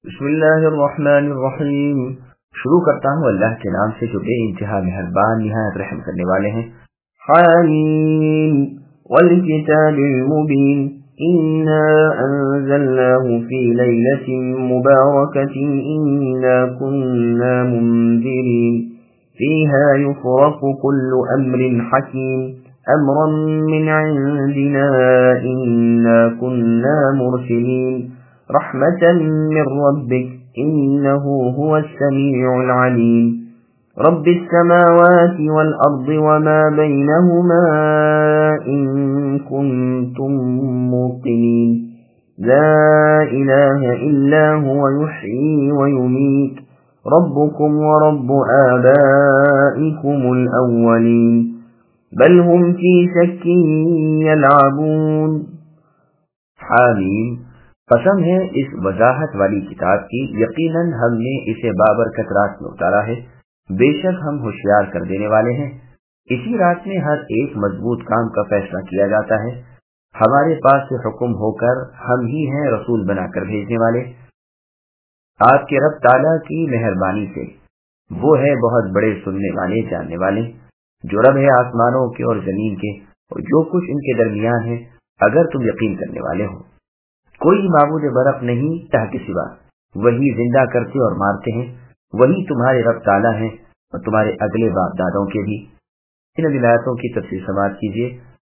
بسم اللہ الرحمن الرحیم۔ شروع کرتا ہوں اللہ کے نام سے جو بے انتہا مہربان نہایت رحم کرنے والے ہیں۔ حامیم والکتاب المبین انا انزلناه فی لیلۃ مبارکۃ انا كنا منذرین فیها یفرق کل امر حکیم امرا من عندنا انا كنا مرسلین رحمة من ربك إنه هو السميع العليم رب السماوات والأرض وما بينهما إن كنتم موقنين لا إله إلا هو يحيي ويميت ربكم ورب آبائكم الأولين بل هم في شك يلعبون۔ حامیم، قسم ہے اس وضاحت والی کتاب کی، یقیناً ہم نے اسے بابرکت رات میں اتارا ہے، بے شک ہم ہوشیار کر دینے والے ہیں۔ اسی رات میں ہر ایک مضبوط کام کا فیصلہ کیا جاتا ہے۔ ہمارے پاس سے حکم ہو کر ہم ہی ہیں رسول بنا کر بھیجنے والے۔ آپ کے رب تعالیٰ کی مہربانی سے، وہ ہے بہت بڑے سننے والے جاننے والے، جو رب ہے آسمانوں کے اور زمین کے اور جو کچھ ان کے درمیان ہے، اگر تم یقین کرنے والے ہو۔ کوئی معبود برحق نہیں تہ کے سوا، وہی زندہ کرتے اور مارتے ہیں، وہی تمہارے رب تعالیٰ ہیں اور تمہارے اگلے باپ دادوں کے بھی۔ ان ولایتوں کی تفصیل سماعت کیجیے۔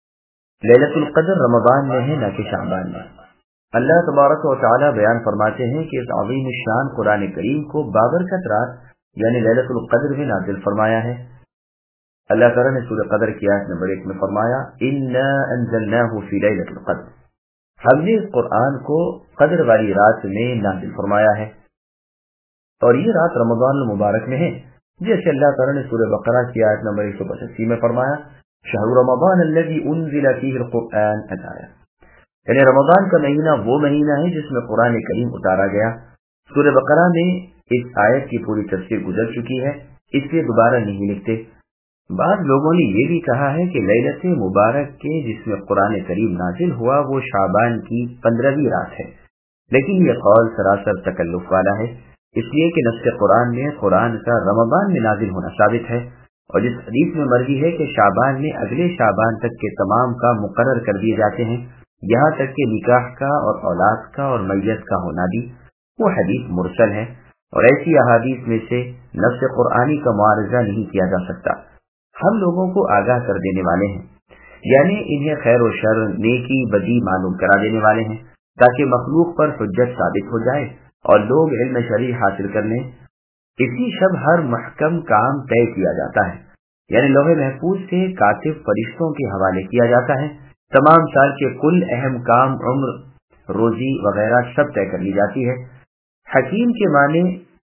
لیلۃ القدر رمضان میں ہے، نہ کہ شعبان میں۔ اللہ تبارک و تعالیٰ بیان فرماتے ہیں کہ اس عظیم الشان قرآن کریم کو بابرکت رات یعنی لیلۃ القدر میں نازل فرمایا ہے۔ اللہ تعالیٰ نے سورہ قدر کی آیت نمبر 1 میں فرمایا انا انزلناہ فی لیلۃ القدر، ہم نے اس قرآن کو قدر والی رات میں نازل فرمایا ہے، اور یہ رات رمضان المبارک میں ہے، جیسے اللہ تعالیٰ نے سورہ بقرہ کی آیت نمبر 185 میں فرمایا شہر رمضان الذی انزل فیہ القرآن الآیہ، یعنی رمضان کا مہینہ وہ مہینہ ہے جس میں قرآن کریم اتارا گیا۔ سورہ بقرہ میں اس آیت کی پوری تفسیر گزر چکی ہے، اس لیے دوبارہ نہیں لکھتے۔ بعض لوگوں نے یہ بھی کہا ہے کہ لیلۃ مبارک کے جس میں قرآن کریم نازل ہوا وہ شعبان کی 15ویں رات ہے، لیکن یہ قول سراسر تکلف والا ہے، اس لیے کہ نص قرآن میں قرآن کا رمضان میں نازل ہونا ثابت ہے، اور جس حدیث میں مرضی ہے کہ شعبان میں اگلے شعبان تک کے تمام کام مقرر کر دیے جاتے ہیں، یہاں تک کہ نکاح کا اور اولاد کا اور میت کا ہونا بھی، وہ حدیث مرسل ہے، اور ایسی احادیث میں سے نص قرآنی کا معارضہ نہیں کیا جا سکتا۔ ہم لوگوں کو آگاہ کر دینے والے ہیں، یعنی انہیں خیر و شر، نیکی بدی معلوم کرا دینے والے ہیں، تاکہ مخلوق پر حجت ثابت ہو جائے اور لوگ علم شرعی حاصل کر لیں۔ اسی شب ہر محکم کام طے کیا جاتا ہے، یعنی لوح محفوظ سے کاتب فرشتوں کے حوالے کیا جاتا ہے، تمام سال کے کل اہم کام، عمر، روزی وغیرہ سب طے کر لی جاتی ہے۔ حکیم کے معنی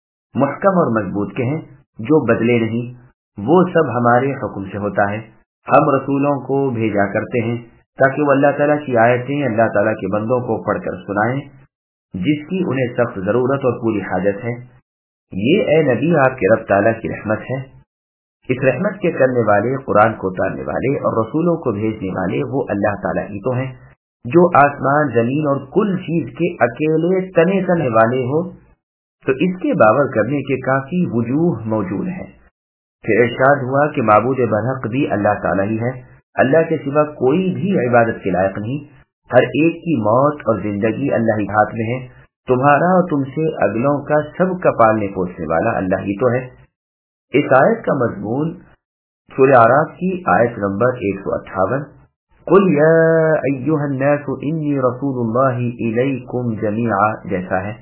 محکم اور مضبوط کے ہیں، جو بدلے نہیں، وہ سب ہمارے حکم سے ہوتا ہے۔ ہم رسولوں کو بھیجا کرتے ہیں تاکہ وہ اللہ تعالیٰ کی آیتیں اللہ تعالیٰ کے بندوں کو پڑھ کر سنائیں، جس کی انہیں سخت ضرورت اور پوری حاجت ہے۔ یہ اے نبی آپ کے رب تعالیٰ کی رحمت ہے۔ اس رحمت کے کرنے والے، قرآن کو اتارنے والے اور رسولوں کو بھیجنے والے وہ اللہ تعالیٰ ہی تو ہیں، جو آسمان، زمین اور کل چیز کے اکیلے تنے تنے والے ہو، تو اس کے باور کرنے کے کافی وجوہ موجود ہیں۔ پھر ارشاد ہوا کہ معبود برحق بھی اللہ تعالیٰ ہی ہے، اللہ کے سوا کوئی بھی عبادت کے لائق نہیں، ہر ایک کی موت اور زندگی اللہ ہی ہاتھ میں ہے، تمہارا اور تم سے اگلوں کا سب کا پالنے پوسنے والا اللہ ہی تو ہے۔ اس آیت کا مضمون سورہ اعراف کی آیت نمبر 158 قل یا ایھا الناس انی رسول اللہ الیکم جمیعا جیسا ہے،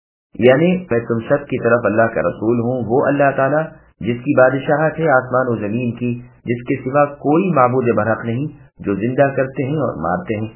یعنی میں تم سب کی طرف اللہ کا رسول ہوں، وہ اللہ تعالیٰ جس کی بادشاہت ہے آسمان و زمین کی، جس کے سوا کوئی معبود برحق نہیں، جو زندہ کرتے ہیں اور مارتے ہیں۔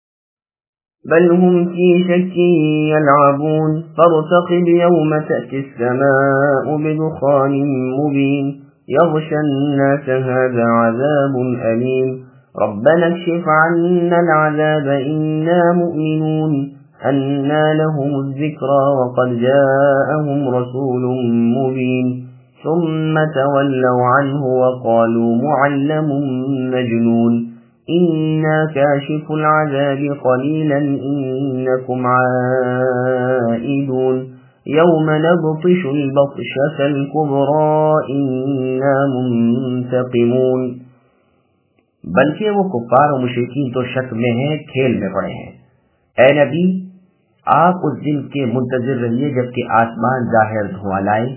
بل هم في شك يلعبون فارتقب يوم تأتي السماء بدخان مبين يغشى الناس هذا عذاب أليم ربنا اكشف عنا العذاب إنا مؤمنون أنى لهم الذكرى وقد جاءهم رسول مبين ثم تولوا عنه وقالوا معلم مجنون إنا كاشف العذاب قليلا إنكم عائدون يوم نبطش البطشة الكبرى إنا منتقمون. بلکہ وہ کفار و مشرکین تو شک میں ہیں، کھیل میں پڑے ہیں. اے نبی آپ اس دن کے منتظر رہیے جبکہ آسمان ظاہر دھواں لائے،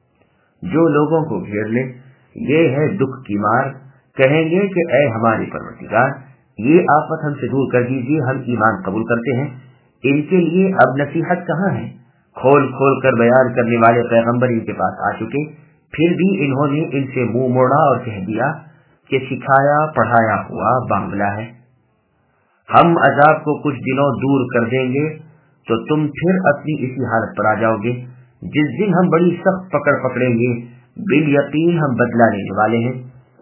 جو لوگوں کو گھیر لے. یہ ہے دکھ کی مار. کہیں گے کہ اے ہمارے پروردگار یہ آفت ہم سے دور کر دیجیے، ہم ایمان قبول کرتے ہیں. ان کے لیے اب نصیحت کہاں ہے؟ کھول کھول کر بیان کرنے والے پیغمبر ان کے پاس آ چکے، پھر بھی انہوں نے ان سے منہ موڑا اور کہہ دیا کہ سکھایا پڑھایا ہوا بانگلہ ہے. ہم عذاب کو کچھ دنوں دور کر دیں گے تو تم پھر اپنی اسی حالت پر آ جاؤ گے. جس دن ہم بڑی سخت پکڑ پکڑیں گے، بالیقین ہم بدلہ لینے والے ہیں.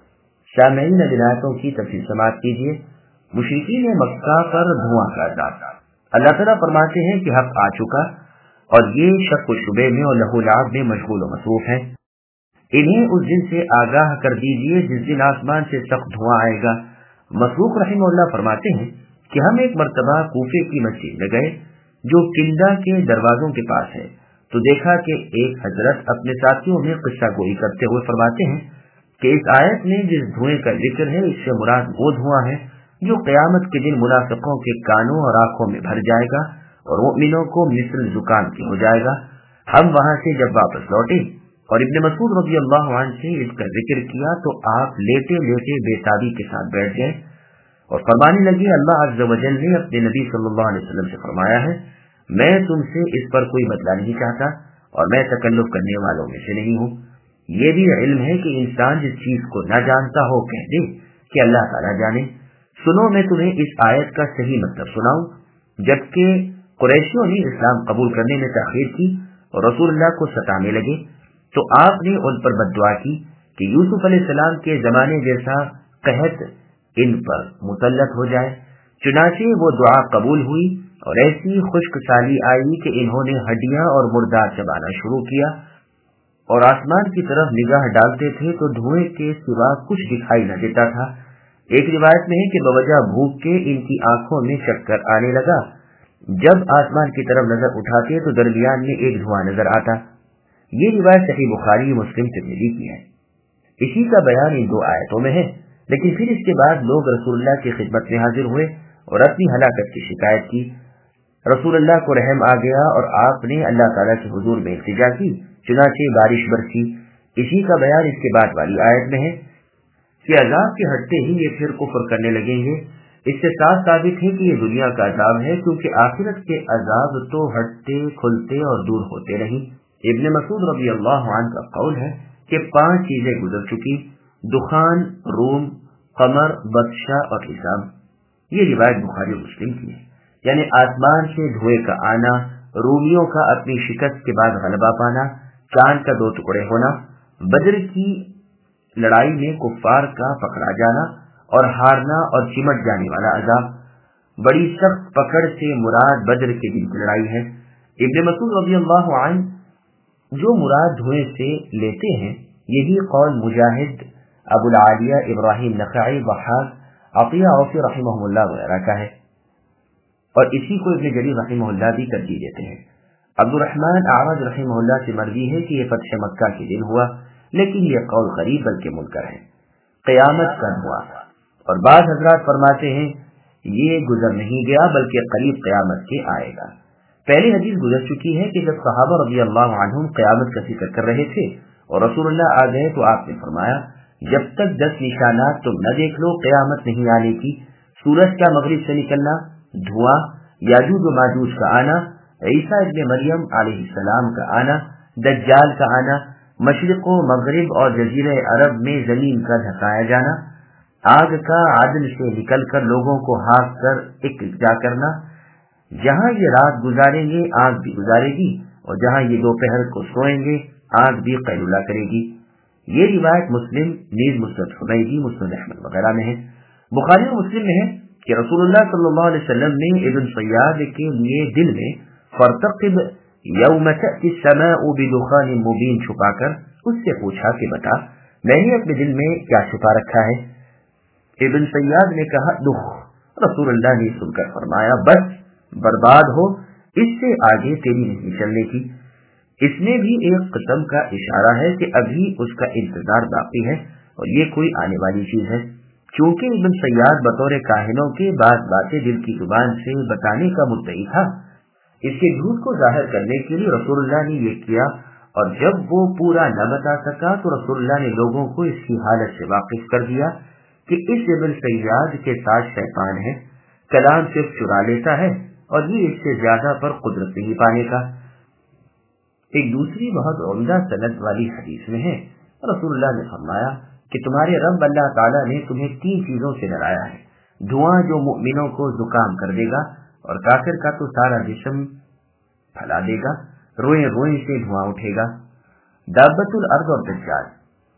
سامعین آیتوں کی تفصیل سماعت کیجیے. مشرکین مکہ پر دھواں کا عذاب. اللہ تعالیٰ فرماتے ہیں کہ حق آ چکا اور یہ شک و شبے میں اور لہو لعب میں مشغول و مصروف ہیں. انہیں اس دن سے آگاہ کر دیجیے جس دن آسمان سے سخت دھواں آئے گا. مسروق رحمہ اللہ فرماتے ہیں کہ ہم ایک مرتبہ کوفے کی مسجد میں گئے جو کنڈا کے دروازوں کے پاس ہے، تو دیکھا کہ ایک حضرت اپنے ساتھیوں میں قصہ گوئی کرتے ہوئے فرماتے ہیں کہ اس آیت میں جس دھوئیں کا ذکر ہے اس سے مراد وہ دھواں ہے جو قیامت کے دن منافقوں کے کانوں اور آنکھوں میں بھر جائے گا اور مؤمنوں کو مثل زکام کی ہو جائے گا. ہم وہاں سے جب واپس لوٹے اور ابن مسعود رضی اللہ عنہ سے اس کا ذکر کیا تو آپ لیٹے لیٹے بےتابی کے ساتھ بیٹھ گئے اور فرمانے لگے اللہ عز و جل نے اپنے نبی صلی اللہ علیہ وسلم سے فرمایا ہے میں تم سے اس پر کوئی بدلہ نہیں چاہتا اور میں تکلف کرنے والوں میں سے نہیں ہوں. یہ بھی علم ہے کہ انسان جس چیز کو نہ جانتا ہو کہہ دے کہ اللہ تعالیٰ جانے. سنو میں تمہیں اس آیت کا صحیح مطلب سناؤں. جبکہ قریشیوں نے اسلام قبول کرنے میں تاخیر کی اور رسول اللہ کو ستانے لگے تو آپ نے ان پر بد دعا کی کہ یوسف علیہ السلام کے زمانے جیسا قحط ان پر مسلط ہو جائے. چنانچہ وہ دعا قبول ہوئی اور ایسی خشک سالی آئی کہ انہوں نے ہڈیاں اور مردار چبانا شروع کیا اور آسمان کی طرف نگاہ ڈالتے تھے تو دھوئیں کے سوا کچھ دکھائی نہ دیتا تھا. ایک روایت میں ہے کہ بوجہ بھوک کے ان کی آنکھوں میں چکر آنے لگا. جب آسمان کی طرف نظر اٹھاتے تو درمیان میں ایک دھواں نظر آتا. یہ روایت صحیح بخاری مسلم ترمذی کی ہے. اسی کا بیان ان دو آیتوں میں ہے. لیکن پھر اس کے بعد لوگ رسول اللہ کی خدمت میں حاضر ہوئے اور اپنی ہلاکت کی شکایت کی. رسول اللہ کو رحم آ گیا اور آپ نے اللہ تعالیٰ کے حضور میں التجا کی، چنانچہ بارش برسی. اسی کا بیان اس کے بعد والی آیت میں ہے کہ عذاب کے ہٹتے ہی یہ پھر کفر کرنے لگیں گے. اس سے صاف ثابت ہے کہ یہ دنیا کا عذاب ہے کیونکہ آخرت کے عذاب تو ہٹتے کھلتے اور دور ہوتے نہیں. ابن مسعود رضی اللہ عنہ کا قول ہے کہ 5 چیزیں گزر چکی: دخان، روم، قمر، بطشہ اور حساب. یہ روایت بخاری مسلم کی ہے. یعنی آسمان سے دھوئے کا آنا، رومیوں کا اپنی شکست کے بعد غلبہ پانا، چاند کا 2 ٹکڑے ہونا، بدر کی لڑائی میں کفار کا پکڑا جانا اور ہارنا اور چمٹ جانے والا عذاب. بڑی سخت پکڑ سے مراد بدر کے دن کی لڑائی ہے. ابن مسعود رضی اللہ عنہ جو مراد دھوئے سے لیتے ہیں یہی قول مجاہد، ابو العالیہ ابراہیم نخعی، ضحاک، عطیہ اوفی رحمہ اللہ وغیرہ کا ہے اور اسی کو ابن جریر رحمہ اللہ بھی ترجیح دیتے ہیں. عبد الرحمن اعرج رحمہ اللہ سے مروی ہے کہ یہ فتح مکہ کے دن ہوا، لیکن یہ قول غریب بلکہ منکر ہے. قیامت کا ہوا اور بعض حضرات فرماتے ہیں یہ گزر نہیں گیا بلکہ قریب قیامت کے آئے گا. پہلی حدیث گزر چکی ہے کہ جب صحابہ رضی اللہ عنہم قیامت کا ذکر کر رہے تھے اور رسول اللہ آ گئے تو آپ نے فرمایا جب تک 10 نشانات تم نہ دیکھ لو قیامت نہیں آنے کی. سورج کا مغرب سے نکلنا، دھواں، یاجوج و ماجوج کا آنا، عیسیٰ ابن مریم علیہ السلام کا آنا، دجال کا آنا، مشرق و مغرب اور جزیرہ عرب میں زمین کا دھسایا جانا، آگ کا عدن سے نکل کر لوگوں کو ہانک کر اکٹھا کرنا. جہاں یہ رات گزاریں گے آگ بھی گزارے گی اور جہاں یہ دوپہر کو سوئیں گے آگ بھی قیلولہ کرے گی. یہ روایت مسلم، نیز مسند حمیدی، مسند احمد وغیرہ میں ہے. بخاری و مسلم میں ہے کہ رسول اللہ صلی اللہ علیہ وسلم نے ابن صیاد کے لیے دل میں فارتقب یوم تأتی السماء بدخان مبین چھپا کر اس سے پوچھا کہ بتا میں نے اپنے دل میں کیا چھپا رکھا ہے. ابن صیاد نے کہا دخ. رسول اللہ نے سن کر فرمایا بس برباد ہو، اس سے آگے تیری نہیں چلنے کی. इसमें भी एक किस्म का इशारा है कि अभी उसका इंतजार बाकी है और ये कोई आने वाली चीज है। क्योंकि इब्न सय्याद बतौर काहिनों के बाद बातें दिल की जुबान से बताने का मुद्दई था, इसके झूठ को जाहिर करने के लिए रसूलुल्लाह ने ये किया, और जब वो पूरा न बता सका तो रसूलुल्लाह ने लोगों को इसकी हालत से वाकिफ कर दिया कि इस इब्न सय्याद के साथ शैतान है, कलाम सिर्फ चुरा लेता है और ये इससे ज्यादा पर कुदरत नहीं पाने का। एक दूसरी बहुत उम्दा सनद वाली हदीस में है, रसूलुल्लाह ने फरमाया कि तुम्हारे रब अल्लाह ताला ने तुम्हें 3 चीजों से डराया है। धुआं जो मुमिनों को जुकाम कर देगा और काफिर का तो सारा जिस्म फैला देगा, रोए रोए से धुआं उठेगा। दाबतुल अर्द और दज्जाल।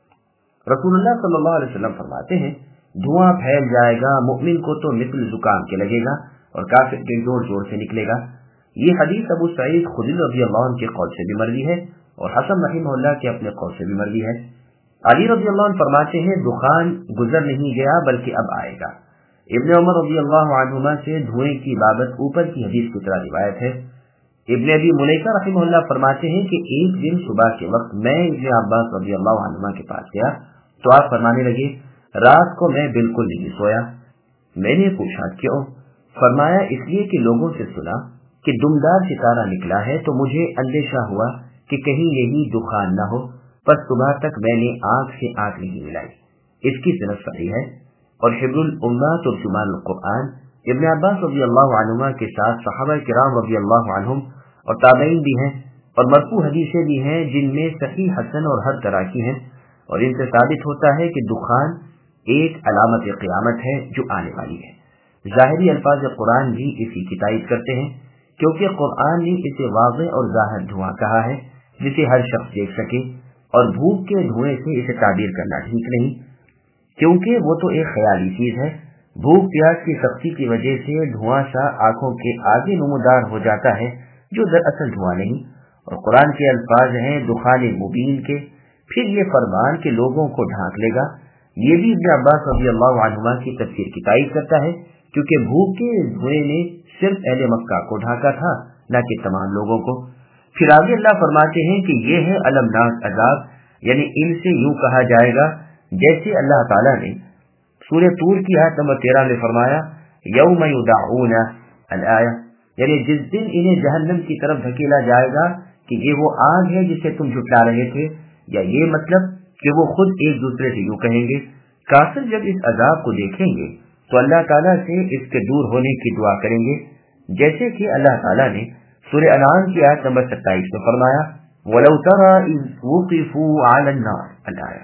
रसूलुल्लाह सल्लल्लाहु अलैहि वसल्लम फरमाते हैं धुआं फैल जाएगा, मुमिन को तो मिस्ल जुकाम के लगेगा और काफिर के जोर जोर से निकलेगा। ये हदीस अबू सईद खुदरी रज़ियल्लाहु अन्हु के कौल से भी मरवी है और हसन रहिमहुल्लाह के अपने कौल से भी मरवी है। अली रज़ियल्लाहु अन्हु फरमाते हैं दुखान गुजर नहीं गया बल्कि अब आएगा। इब्न उमर रज़ियल्लाहु अन्हुमा से धुएं की बाबत ऊपर की हदीस की तरह रिवायत है। इब्न अबी मुलैका रहिमहुल्लाह फरमाते हैं कि एक दिन सुबह के वक्त मैं इब्न अब्बास रज़ियल्लाहु अन्हुमा के पास गया तो आप फरमाने लगे रात को मैं बिल्कुल नहीं सोया। मैंने पूछा क्यों? फरमाया इसलिए कि लोगों से सुना कि दुमदार सितारा निकला है तो मुझे अंदेशा हुआ कि कहीं यही दुखान न हो, पर सुबह तक मैंने आंख से आंख नहीं मिलाई। इसकी सनद सही है और हिब्रुल उम्मा तुर्जुमानुल कुरान इब्न अब्बास रज़ियल्लाहु अन्हुमा के साथ सहाबा किराम रज़ियल्लाहु अन्हुम और ताबईन भी हैं और मरफू हदीसें भी हैं जिनमें सही हसन और हर तरह की हैं, और इनसे साबित होता है कि दुखान एक अलामत क़यामत है जो आने वाली है। ज़ाहिरी अल्फाज कुरान भी इसी की तायीद करते हैं क्योंकि कुरान ने इसे वाज़ेह और ज़ाहिर धुआं कहा है जिसे हर शख्स देख सके, और भूख के धुएं से इसे ताबीर करना ठीक नहीं क्योंकि वो तो एक ख्याली चीज है। भूख प्यास की सख्ती की वजह से धुआं सा आंखों के आगे नमूदार हो जाता है जो दरअसल धुआं नहीं, और कुरान के अल्फाज हैं दुखान मुबीन के। फिर ये फरमान के लोगों को ढांक लेगा, ये भी इब्न अब्बास रज़ियल्लाहु अन्हुमा की तफसीर की तायीद करता है क्योंकि भूख के धुएं ने सिर्फ अहले मक्का को ढांका था, न कि तमाम लोगों को। फिर आगे अल्लाह फरमाते हैं कि ये है अलमनाक अजाब, यानी इनसे यूं कहा जाएगा जैसे अल्लाह ताला ने सूरह तूर की आयत नंबर 13 में फरमाया यौम युदऊना अल-आया, यानी जिस दिन इन्हें जहन्नम की तरफ धकेला जाएगा कि ये वो आग है जिसे तुम झुठला रहे थे, या ये मतलब कि वो खुद एक दूसरे से यूं कहेंगे। काफिर जब इस अजाब को देखेंगे तो अल्लाह ताला से इसके दूर होने की दुआ करेंगे, जैसे कि अल्लाह ताला ने सूरह अनाम की आयत नंबर 27 में फरमाया वलौ तरा इज़ वुक़िफ़ू अलन नार अल-आया,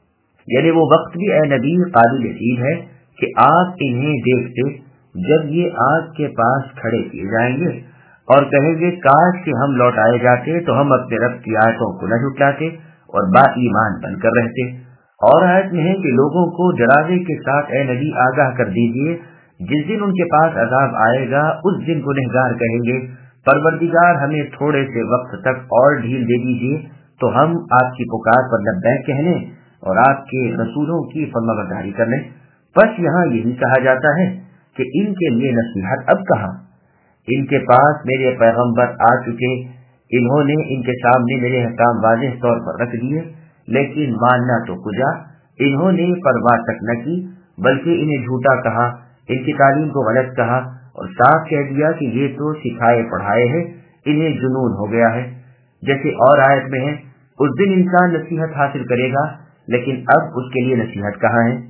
यानी वो वक्त भी ए नबी काबिल यकीन है कि आप इन्हें देखते जब ये आग के पास खड़े किए जाएंगे और कहेंगे काश कि हम लौटाए जाते तो हम अपने रब की आयतों को न झुठलाते और बाईमान बनकर रहते। और आयत में है कि लोगों को डरावे के साथ ए नबी आगाह कर दीजिए जिस दिन उनके पास अजाब आएगा उस दिन गुनहगार कहेंगे परवरदिगार हमें थोड़े से वक्त तक और ढील दे दीजिए तो हम आपकी पुकार पर लब्बैक कहने और आपके रसूलों की फरमाबरदारी करने। बस यहाँ यही कहा जाता है कि इनके लिए नसीहत अब कहाँ, इनके पास मेरे पैगंबर आ चुके, इन्होंने इनके सामने मेरे अहकाम वाज़ेह तौर पर रख दिए, लेकिन मानना तो कुजा, इन्होंने परवाह तक न की बल्कि इन्हें झूठा कहा, इनकी तालीम को गलत कहा और साफ कह दिया कि ये तो सिखाए पढ़ाए हैं, इन्हें जुनून हो गया है। जैसे और आयत में है उस दिन इंसान नसीहत हासिल करेगा लेकिन अब उसके लिए नसीहत कहाँ है।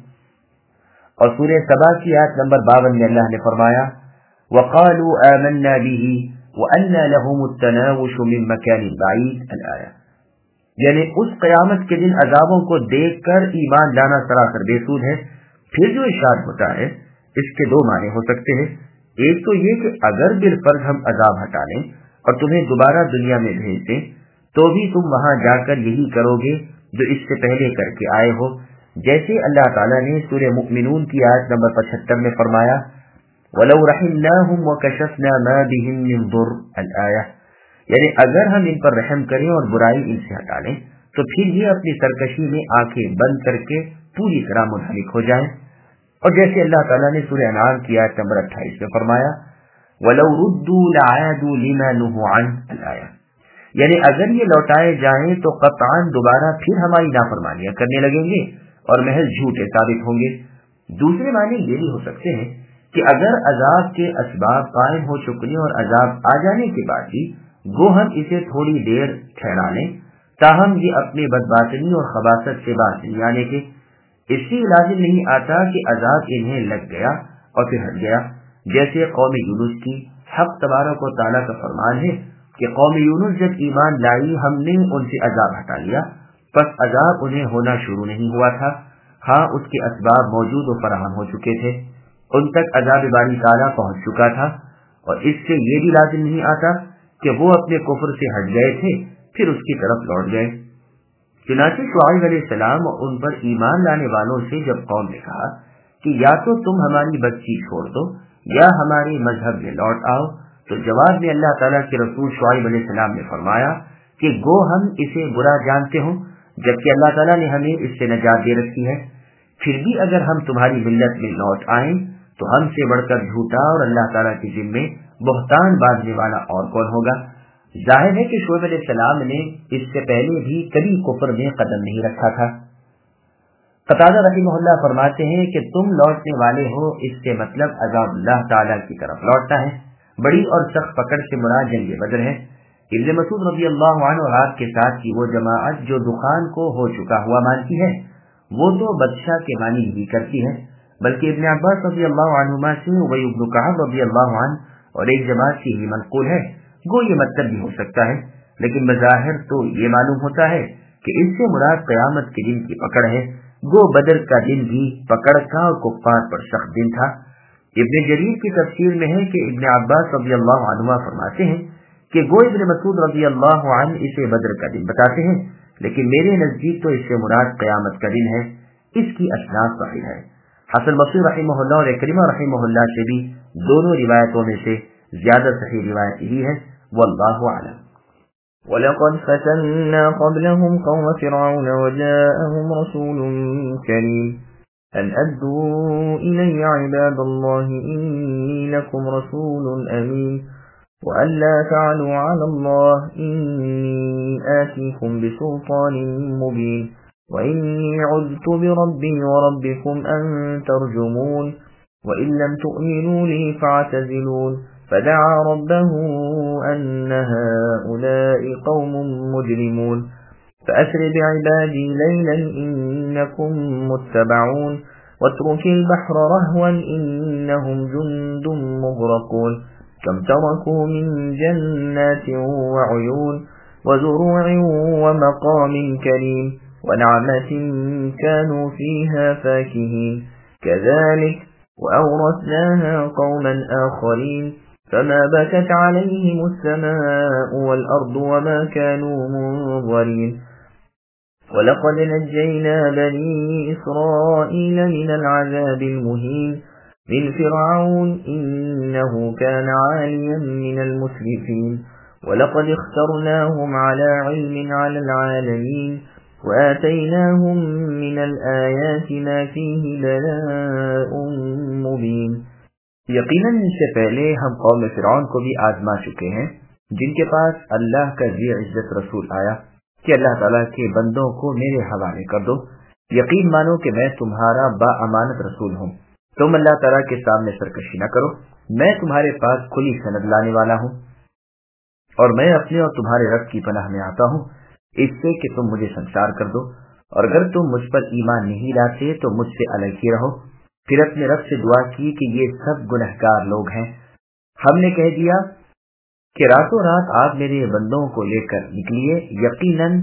और सूरह सबा की आयत नंबर 52 में अल्लाह ने फरमाया वक़ालू आमन्ना बिही व अन्ना लहुमुत तनावुशु मिन मकानिन बईद अल-आया, यानी उस क़यामत के दिन अजाबों को देखकर ईमान लाना सरासर बेसूद है। फिर जो इरशाद होता है इसके दो माने हो सकते हैं, एक तो ये कि अगर बिलफर्ज हम अजाब हटा लें और तुम्हें दोबारा दुनिया में भेज दें तो भी तुम वहां जाकर यही करोगे जो इससे पहले करके आए हो, जैसे अल्लाह ताला ने सूरह मुमिनून की आयत नंबर 75 में फरमाया वलौ रहिमनाहुम व कशफना मा बिहिम मिन दुर अल-आया, यानी अगर हम इन पर रहम करें और बुराई इनसे हटा लें तो फिर ये अपनी सरकशी में आंखें बंद करके पूरी तरह मुनहलिक हो जाएं। और जैसे अल्लाह ताला ने सूरह अनाम की आयत नंबर 28 में फरमाया वलौ रुद्दू लआदू लिमा नुहू अन अल-आया, یعنی اگر یہ لوٹائے جائیں تو قطعاً دوبارہ پھر ہماری نافرمانیاں کرنے لگیں گے اور محض جھوٹے ثابت ہوں گے۔ دوسرے معنی یہ بھی ہو سکتے ہیں کہ اگر عذاب کے اسباب قائم ہو چکنے اور عذاب آ جانے کے بعد بھی گو ہم اسے تھوڑی دیر ٹھہرا لیں، تاہم یہ اپنی بدباطنی اور خباثت سے باز نہیں آنے کے۔ اس سے لازم نہیں آتا کہ عذاب انہیں لگ گیا اور پھر ہٹ گیا، جیسے قوم یونس کی۔ حق تبارک و تعالیٰ کا فرمان ہے کہ قوم یونس جب ایمان لائی ہم نے ان سے عذاب ہٹا لیا، پس عذاب انہیں ہونا شروع نہیں ہوا تھا، ہاں اس کے اسباب موجود و فراہم ہو چکے تھے، ان تک عذاب باری تعالیٰ پہنچ چکا تھا۔ اور اس سے یہ بھی لازم نہیں آتا کہ وہ اپنے کفر سے ہٹ گئے تھے پھر اس کی طرف لوٹ گئے۔ چنانچہ شعیب علیہ السلام اور ان پر ایمان لانے والوں سے جب قوم نے کہا کہ یا تو تم ہماری بچی چھوڑ دو یا ہمارے مذہب میں لوٹ آؤ، تو جواب میں اللہ تعالیٰ کے رسول شعیب علیہ السلام نے فرمایا کہ گو ہم اسے برا جانتے ہوں جبکہ اللہ تعالیٰ نے ہمیں اس سے نجات دے رکھی ہے، پھر بھی اگر ہم تمہاری ملت میں لوٹ آئیں تو ہم سے بڑھ کر جھوٹا اور اللہ تعالیٰ کے ذمے بہتان باندھنے والا اور کون ہوگا۔ ظاہر ہے کہ شعیب علیہ السلام نے اس سے پہلے بھی کبھی کفر میں قدم نہیں رکھا تھا۔ قتادہ رحمہ اللہ فرماتے ہیں کہ تم لوٹنے والے ہو، اس سے مطلب عذاب اللہ تعالیٰ کی طرف لوٹنا ہے۔ بڑی اور سخت پکڑ سے مراد جنگ بدر ہے۔ ابن مسعود رضی اللہ عنہ اور آپ کے ساتھ کی وہ جماعت جو دخان کو ہو چکا ہوا مانتی ہے، وہ تو بادشاہ کے معنی بھی کرتی ہے، بلکہ ابن عباس رضی اللہ عنہما سے ابی بن کعب رضی اللہ عنہ اور ایک جماعت سے ہی منقول ہے۔ گو یہ مطلب بھی ہو سکتا ہے، لیکن بظاہر تو یہ معلوم ہوتا ہے کہ اس سے مراد قیامت کے دن کی پکڑ ہے۔ گو بدر کا دن بھی پکڑ کا اور کفار پر سخت دن تھا۔ ابن جریر کی تفسیر میں ہے کہ ابن عباس رضی اللہ عنہ فرماتے ہیں کہ گو ابن مسعود رضی اللہ عنہ اسے بدر کا دن بتاتے ہیں، لیکن میرے نزدیک تو اس سے مراد قیامت کا دن ہے۔ اس کی اسناد صحیح ہے۔ حسن بصری رحمہ اللہ اور اکرمہ رحمہ اللہ سے بھی دونوں روایتوں میں سے زیادہ صحیح روایت یہی ہے، واللہ اعلم۔ وَلَقَدْ فَتَنَّا قَبْلَهُمْ قَوْمَ فِرْعَوْنَ وَجَاءَهُمْ رَسُولٌ كَرِيمٌ أَنْ أَدُّوا إِلَيَّ عِبَادَ اللَّهِ إِنِّي لَكُمْ رَسُولٌ أَمِينٌ وَأَنْ لَا تَعْلُوا عَلَى اللَّهِ إِنِّي آتِيكُمْ بِسُلْطَانٍ مُبِينٍ وَإِنِّي عُذْتُ بِرَبِّي وَرَبِّكُمْ أَن تَرْجُمُونِ وَإِن لَّمْ تُؤْمِنُوا لِي فَاعْتَزِلُونِ فدعا ربه أن هؤلاء قوم مجرمون فأسر بعبادي ليلا إنكم متبعون واترك البحر رهوا إنهم جند مغرقون كم تركوا من جنات وعيون وزروع ومقام كريم ونعمة كانوا فيها فاكهين كذلك وأورثناها قوما آخرين فما بكت عليهم السماء والأرض وما كانوا منظرين ولقد نجينا بني إسرائيل من العذاب المهين من فرعون إنه كان عاليا من المسرفين ولقد اخترناهم على علم على العالمين وآتيناهم من الآيات ما فيه بلاء مبين۔ یقیناً اس سے پہلے ہم قوم فرعون کو بھی آزما چکے ہیں، جن کے پاس اللہ کا ذی عزت رسول آیا کہ اللہ تعالیٰ کے بندوں کو میرے حوالے کر دو، یقین مانو کہ میں تمہارا با امانت رسول ہوں، تم اللہ تعالیٰ کے سامنے سرکشی نہ کرو، میں تمہارے پاس کھلی سند لانے والا ہوں، اور میں اپنے اور تمہارے رب کی پناہ میں آتا ہوں اس سے کہ تم مجھے سنسار کر دو، اور اگر تم مجھ پر ایمان نہیں لاتے تو مجھ سے الگ ہی رہو۔ پھر اپنے رب سے دعا کی کہ یہ سب گنہگار لوگ ہیں، ہم نے کہہ دیا کہ راتوں رات آپ میرے بندوں کو لے کر نکلیے، یقیناً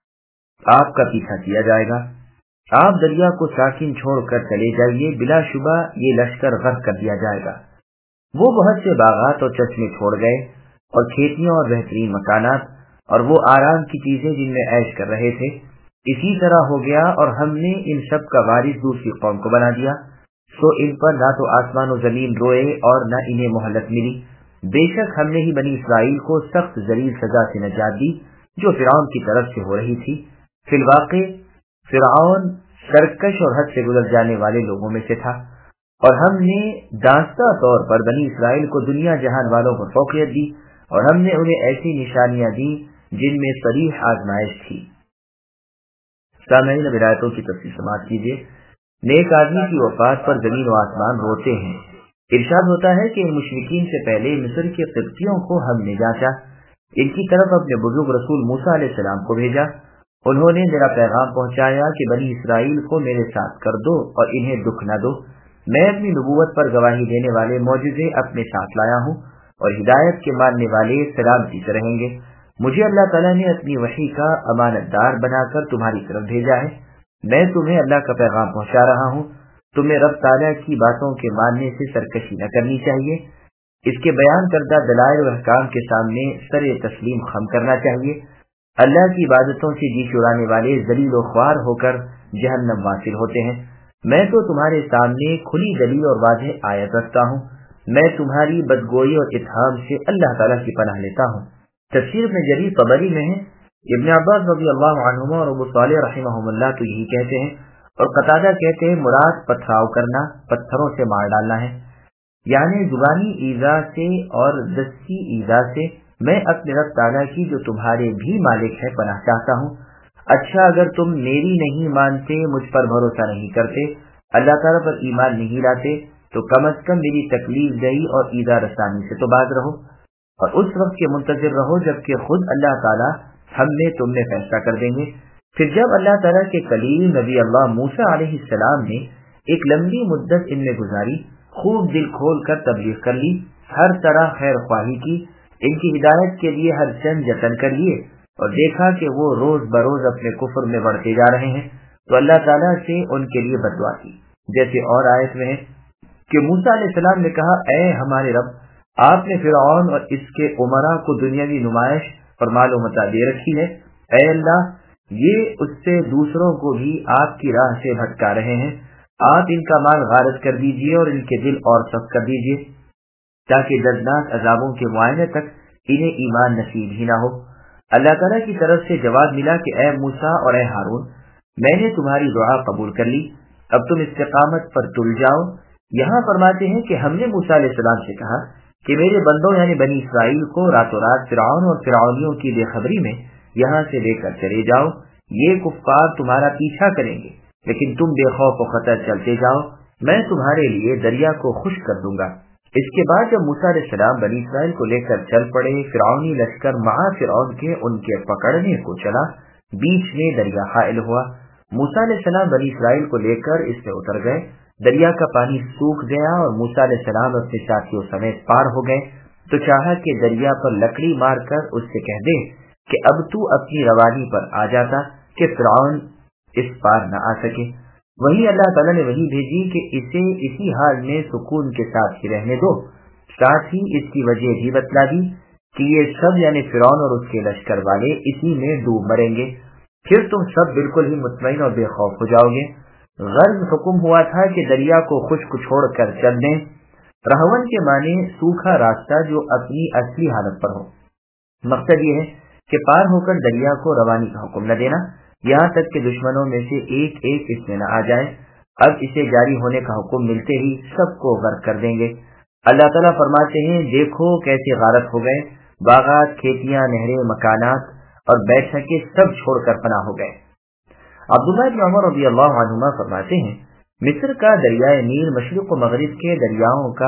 آپ کا پیچھا کیا جائے گا، آپ دریا کو ساکن چھوڑ کر چلے جائیے، بلا شبہ یہ لشکر غرق کر دیا جائے گا۔ وہ بہت سے باغات اور چشمے چھوڑ گئے اور کھیتیاں اور بہترین مکانات اور وہ آرام کی چیزیں جن میں عیش کر رہے تھے، اسی طرح ہو گیا، اور ہم نے ان سب کا وارث دوسری قوم کو بنا دیا، سو ان پر نہ تو آسمان و زمین روئے اور نہ انہیں مہلت ملی۔ بے شک ہم نے ہی بنی اسرائیل کو سخت ذلیل سزا سے نجات دی جو فرعون کی طرف سے ہو رہی تھی۔ فی الواقع فرعون سرکش اور حد سے گزر جانے والے لوگوں میں سے تھا، اور ہم نے دانستہ طور پر بنی اسرائیل کو دنیا جہان والوں پر فوقیت دی، اور ہم نے انہیں ایسی نشانیاں دی जिन में सरीह आजमाइश थी। सामईन विलायतों की तफसील समाअत कीजिए। नेक आदमी की वफात पर जमीन व आसमान रोते हैं। इरशाद होता है कि इन मुशरिकीन से पहले मिस्र के क़िब्तियों को हमने जांचा, इनकी तरफ अपने बुजुर्ग रसूल मूसा अलैहिस्सलाम को भेजा। उन्होंने मेरा पैगाम पहुंचाया कि बनी इसराइल को मेरे साथ कर दो और इन्हें दुख न दो। मैं अपनी नबूवत पर गवाही देने वाले मौजूज़े अपने साथ लाया हूँ और हिदायत के मानने वाले सलामती से रहेंगे। मुझे अल्लाह ताला ने अपनी वही का अमानतदार बनाकर तुम्हारी तरफ भेजा है। मैं तुम्हें अल्लाह का पैगाम पहुंचा रहा हूँ। तुम्हें रब ताला की बातों के मानने से सरकशी न करनी चाहिए। इसके बयान करदा दलाइल व अहकाम के सामने सरे तस्लीम खम करना चाहिए। अल्लाह की इबादतों से जी चुराने वाले जलील व ख्वार होकर जहन्नम वासिल होते हैं। मैं तो तुम्हारे सामने खुली दलील और वाज़ेह आयत रखता हूँ। मैं तुम्हारी बदगोई और इत्हाम से अल्लाह ताला की पनाह लेता हूँ। तफसीर में जरीर तबरी में है, इब्न अब्बास रज़ियल्लाहु अन्हुमा और अबू सालेह रहमहुल्लाह तो यही कहते हैं और कतादा कहते हैं मुराद पथराव करना, पत्थरों से मार डालना है, यानी जुबानी ईज़ा से और दस्ती ईज़ा से मैं अपने रब ताला की जो तुम्हारे भी मालिक है पनाह चाहता हूँ। अच्छा, अगर तुम मेरी नहीं मानते, मुझ पर भरोसा नहीं करते, अल्लाह ताला पर ईमान नहीं लाते, तो कम अज कम मेरी तकलीफ दही और ईज़ा रसानी से तो बाज रहो और उस वक्त के मुंतज़िर रहो जबकि खुद अल्लाह ताला हम में तुम में फैसला कर देंगे। फिर जब अल्लाह ताला के कलीम नबी अल्लाह मूसा अलैहिस्सलाम ने एक लंबी मुद्दत इनमें गुजारी, खूब दिल खोल कर तबलीग कर ली, हर तरह खैर ख्वाही की, इनकी हिदायत के लिए हर चंद जतन कर लिए और देखा कि वो रोज बरोज अपने कुफ्र में बढ़ते जा रहे हैं, तो अल्लाह ताला से उनके लिए बददुआ की। जैसे और आयत में है कि मूसा अलैहिस्सलाम ने कहा, ऐ हमारे रब, आपने फिरऔन और इसके उमरा को दुनियावी नुमाइश और मालो मता दे रखी है। ऐ अल्लाह, ये उससे दूसरों को भी आपकी राह से भटका रहे हैं। आप इनका माल गारत कर दीजिए और इनके दिल और सख्त कर दीजिए ताकि दर्दनाक अजाबों के मुआयने तक इन्हें ईमान नसीब ही ना हो। अल्लाह ताला की तरफ से जवाब मिला कि ऐ मूसा और ऐ हारून, मैंने तुम्हारी दुआ कबूल कर ली, अब तुम इस्तिकामत पर तुल जाओ। यहाँ फरमाते हैं कि हमने मूसा अलैहिस्सलाम से कहा कि मेरे बंदों यानी बनी इसराइल को रातों रात फिरऔन और फिरऔनियों की बेखबरी में यहाँ से लेकर चले जाओ। ये कुफ्फार तुम्हारा पीछा करेंगे, लेकिन तुम बेखौफ व खतर चलते जाओ, मैं तुम्हारे लिए दरिया को खुश्क कर दूंगा। इसके बाद जब मूसा अलैहिस्सलाम बनी इसराइल को लेकर चल पड़े, फिरऔनी लश्कर महा फिरऔन के उनके पकड़ने को चला, बीच में दरिया हाइल हुआ। मूसा अलैहिस्सलाम बनी इसराइल को लेकर इसमें उतर गए, दरिया का पानी सूख गया और मूसा अलैहिस्सलाम अपने साथियों समेत पार हो गए। तो चाहा कि दरिया पर लकड़ी मारकर उससे कह दे कि अब तू अपनी रवानी पर आ जाता कि फिरऔन इस पार न आ सके। वही अल्लाह ताला ने वही भेजी कि इसे इसी हाल में सुकून के साथ ही रहने दो। साथ ही इसकी वजह भी बतला दी कि ये सब यानी फिरौन और उसके लश्कर वाले इसी में डूब मरेंगे, फिर तुम सब बिल्कुल ही मुतमईन और बेखौफ हो जाओगे। गर्ज हुक्म हुआ था कि दरिया को खुश्क छोड़कर चल दें। रहवन के माने सूखा रास्ता जो अपनी असली हालत पर हो। मकसद ये है कि पार होकर दरिया को रवानी का हुक्म न देना, यहाँ तक कि दुश्मनों में से एक एक इसमें न आ जाए। अब इसे जारी होने का हुक्म मिलते ही सबको गर्क कर देंगे। अल्लाह ताला फरमाते हैं, देखो कैसे गारत हो गए, बागात, खेतियां, नहरें, मकानात और बैठकें सब छोड़कर पनाह हो गए। अब्दुल्लाह इब्न उमर रज़ियल्लाहु अन्हुमा फरमाते हैं, मिस्र का दरियाए नील मशरिक़ व मगरिब के दरियाओं का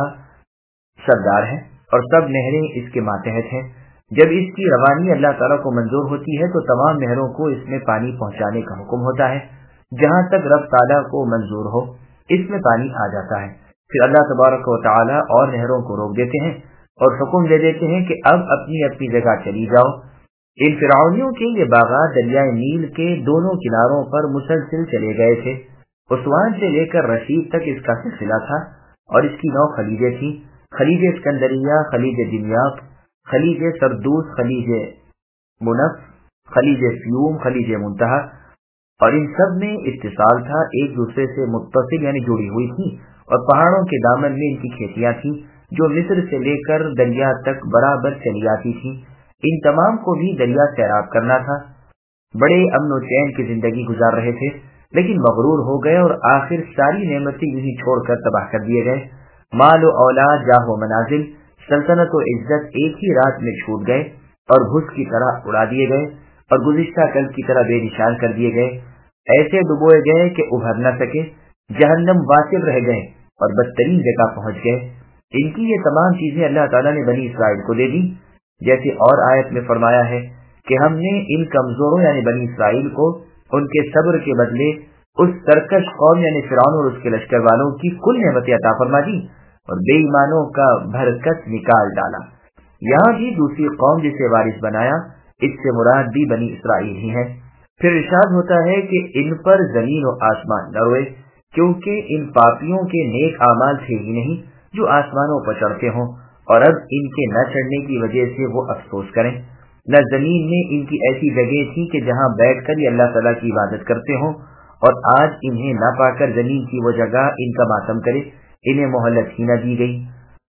सरदार है और सब नहरें इसके मातहत हैं। जब इसकी रवानी अल्लाह ताला को मंजूर होती है तो तमाम नहरों को इसमें पानी पहुंचाने का हुक्म होता है। जहां तक रब ताला को मंजूर हो इसमें पानी आ जाता है। फिर अल्लाह तबारक व तआला और नहरों को रोक देते हैं और हुक्म दे देते हैं कि अब अपनी अपनी जगह चली जाओ। इन फिरौनियों के ये बागात दरियाए नील के दोनों किनारों पर मुसलसिल चले गए थे। उस्वान से लेकर रशीद तक इसका सिलसिला था और इसकी 9 खलीजें थी, खलीज स्कंदरिया, खलीज दिमयाक, खलीज सरदूस, खलीज मुनफ, खलीज फ्यूम, खलीज मुंतहा, और इन सब में इत्तिसाल था, एक दूसरे से मुत्तसिल यानी जुड़ी हुई थी और पहाड़ों के दामन में इनकी खेतियां थी जो मिस्र से लेकर दरिया तक बराबर चली आती थी। इन तमाम को भी दरिया सैराब करना था। बड़े अमन व चैन की जिंदगी गुजार रहे थे, लेकिन मगरूर हो गए और आखिर सारी नेमतें यूं ही छोड़कर तबाह कर दिए गए। माल व औलाद, जाह व मनाजिल, सल्तनत व इज्जत एक ही रात में छूट गए। اور بھس کی طرح اڑا دیے گئے اور گزشتہ کل کی طرح بے نشان کر دیے گئے، ایسے ڈبوئے گئے کہ ابھر نہ سکے، جہنم واصل رہ گئے اور بدترین جگہ پہنچ گئے۔ ان کی یہ تمام چیزیں اللہ تعالیٰ نے بنی اسرائیل کو دے دی، جیسے اور آیت میں فرمایا ہے کہ ہم نے ان کمزوروں یعنی بنی اسرائیل کو ان کے صبر کے بدلے اس سرکش قوم یعنی فرعون اور اس کے لشکر والوں کی کل نعمتیں عطا فرما دی اور بے ایمانوں کا بھرکس نکال ڈالا۔ یہاں بھی دوسری قوم جسے وارث بنایا، اس سے مراد بھی بنی اسرائیل ہی ہے۔ پھر ارشاد ہوتا ہے کہ ان پر زمین و آسمان نہ روئے، کیونکہ ان پاپیوں کے نیک اعمال تھے ہی نہیں جو آسمانوں پر چڑھتے ہوں، اور اب ان کے نہ چڑھنے کی وجہ سے وہ افسوس کریں۔ نہ زمین میں ان کی ایسی جگہ تھی کہ جہاں بیٹھ کر یہ اللہ تعالیٰ کی عبادت کرتے ہوں، اور آج انہیں نہ پا کر زمین کی وہ جگہ ان کا ماتم کرے، انہیں مہلت ہی نہ دی گئی۔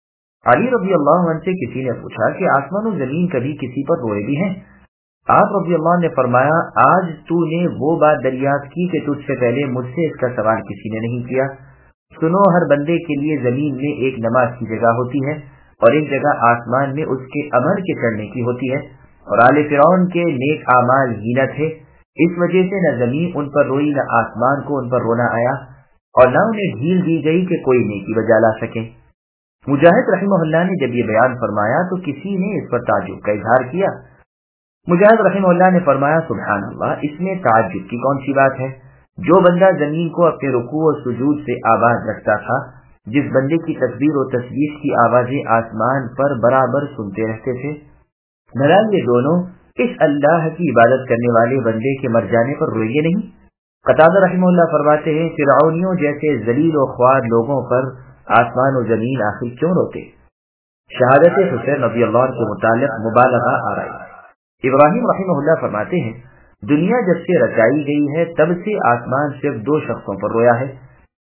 علی رضی اللہ عنہ سے کسی نے پوچھا کہ آسمان و زمین کبھی کسی پر روئے بھی ہیں؟ آپ رضی اللہ عنہ نے فرمایا، آج تو نے وہ بات دریافت کی کہ تجھ سے پہلے مجھ سے اس کا سوال کسی نے نہیں کیا۔ سنو، ہر بندے کے لیے زمین میں ایک نماز کی جگہ ہوتی ہے اور ایک جگہ آسمان میں اس کے عمل کے چڑھنے کی ہوتی ہے، اور آل فرعون کے نیک اعمال ہی نہ تھے، اس وجہ سے نہ زمین ان پر روئی نہ آسمان کو ان پر رونا آیا، اور نہ انہیں ڈھیل دی گئی کہ کوئی نیکی بجا لا سکے۔ مجاہد رحمہ اللہ نے جب یہ بیان فرمایا تو کسی نے اس پر تعجب کا اظہار کیا۔ مجاہد رحمہ اللہ نے فرمایا، سبحان اللہ، اس میں تعجب کی کون سی بات ہے؟ جو بندہ زمین کو اپنے رکوع و سجود سے آباد رکھتا تھا، جس بندے کی تکبیر و تسبیح کی آوازیں آسمان پر برابر سنتے رہتے تھے، بھلا یہ دونوں اس اللہ کی عبادت کرنے والے بندے کے مر جانے پر روئیں گے نہیں؟ قتادہ رحمہ اللہ فرماتے ہیں، فرعونیوں جیسے ذلیل و خوار لوگوں پر آسمان و زمین آخر کیوں روتے؟ شہادت حسین رضی اللہ عنہ کے متعلق مبالغہ آ رہی ہے۔ ابراہیم رحمہ اللہ فرماتے ہیں، دنیا جب سے رچائی گئی ہے تب سے آسمان صرف دو شخصوں پر رویا ہے۔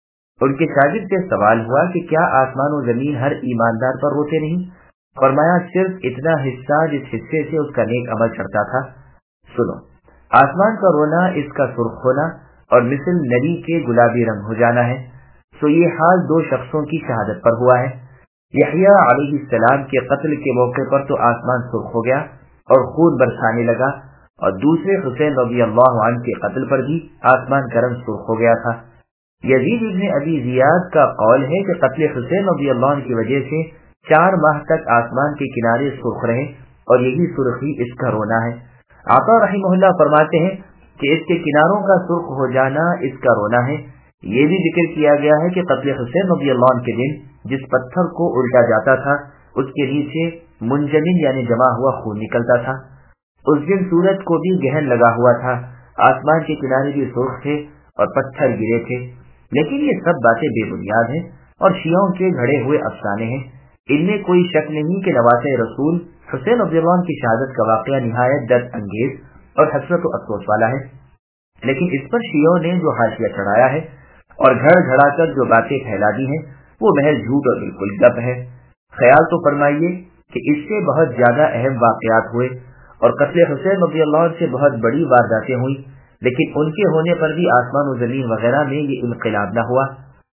ان کے شاگرد سے سوال ہوا کہ کیا آسمان و زمین ہر ایماندار پر روتے نہیں؟ فرمایا، صرف اتنا حصہ جس حصے سے اس کا نیک عمل چڑھتا تھا۔ سنو، آسمان کا رونا اس کا سرخ ہونا اور مثل نری کے گلابی رنگ ہو جانا ہے، سو یہ حال دو شخصوں کی شہادت پر ہوا ہے۔ یحییٰ علیہ السلام کے قتل کے موقع پر تو آسمان سرخ ہو گیا اور خون برسانے لگا، اور دوسرے حسین رضی اللہ عنہ کے قتل پر بھی آسمان کا رنگ سرخ ہو گیا تھا۔ یزید ابن ابی زیاد کا قول ہے کہ قتل حسین رضی اللہ عنہ کی وجہ سے 4 ماہ تک آسمان کے کنارے سرخ رہے، اور یہی سرخی اس کا رونا ہے۔ عطا رحمہ اللہ فرماتے ہیں کہ اس کے کناروں کا سرخ ہو جانا اس کا رونا ہے۔ یہ بھی ذکر کیا گیا ہے کہ قتل حسین رضی اللہ عنہ کے دن جس پتھر کو الٹا جاتا تھا اس کے نیچے منجمد یعنی جمع ہوا خون نکلتا تھا۔ اس دن سورج کو بھی گہن لگا ہوا تھا، آسمان کے کنارے بھی سرخ تھے اور پتھر گرے تھے۔ لیکن یہ سب باتیں بے بنیاد ہیں اور شیعوں کے گھڑے ہوئے افسانے ہیں۔ ان میں کوئی شک نہیں کہ نواسۂ رسول حسین رضی اللہ عنہ کی شہادت کا واقعہ نہایت درد انگیز اور حسرت و افسوس والا ہے، لیکن اس پر شیعوں نے جو حاشیہ چڑھایا ہے اور گھڑ گھڑا کر جو باتیں پھیلا دی ہیں وہ محض جھوٹ اور بالکل گپ ہے۔ خیال تو فرمائیے کہ اس سے بہت زیادہ اہم واقعات ہوئے اور قتل حسین رضی اللہ عنہ سے بہت بڑی وارداتیں ہوئی، لیکن ان کے ہونے پر بھی آسمان و زمین وغیرہ میں یہ انقلاب نہ ہوا۔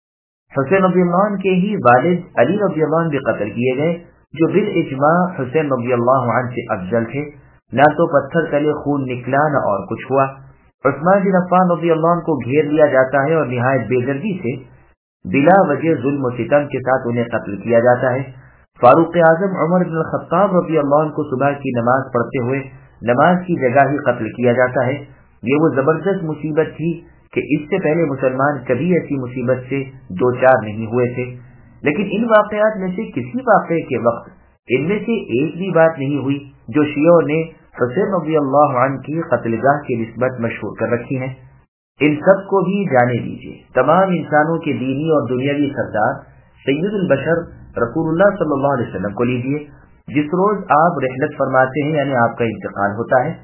حسین رضی اللہ عنہ کے ہی والد علی رضی اللہ عنہ بھی قتل کیے گئے، جو بالاجماع حسین رضی اللہ عنہ سے افضل تھے۔ نہ تو پتھر تلے خون نکلا نہ اور کچھ ہوا۔ عثمان بن عفان رضی اللہ عنہ کو گھیر لیا جاتا ہے اور نہایت بے دردی سے بلا وجہ ظلم و ستم کے ساتھ انہیں قتل کیا جاتا ہے۔ فاروق اعظم عمر بن الخطاب رضی اللہ عنہ کو صبح کی نماز پڑھتے ہوئے نماز کی جگہ ہی قتل کیا جاتا ہے۔ یہ وہ زبردست مصیبت تھی کہ اس سے پہلے مسلمان کبھی ایسی مصیبت سے دو چار نہیں ہوئے تھے، لیکن ان واقعات میں سے کسی واقعے کے وقت ان میں سے ایک بھی بات نہیں ہوئی جو شیعوں نے حسین رضی اللہ عنہ کی قتل گاہ کی نسبت مشہور کر رکھی ہیں۔ ان سب کو بھی جانے دیجیے، تمام انسانوں کے دینی اور دنیاوی سردار سید البشر رسول اللہ صلی اللہ علیہ وسلم کو لیجیے، جس روز آپ رحلت فرماتے ہیں یعنی آپ کا انتقال ہوتا ہے،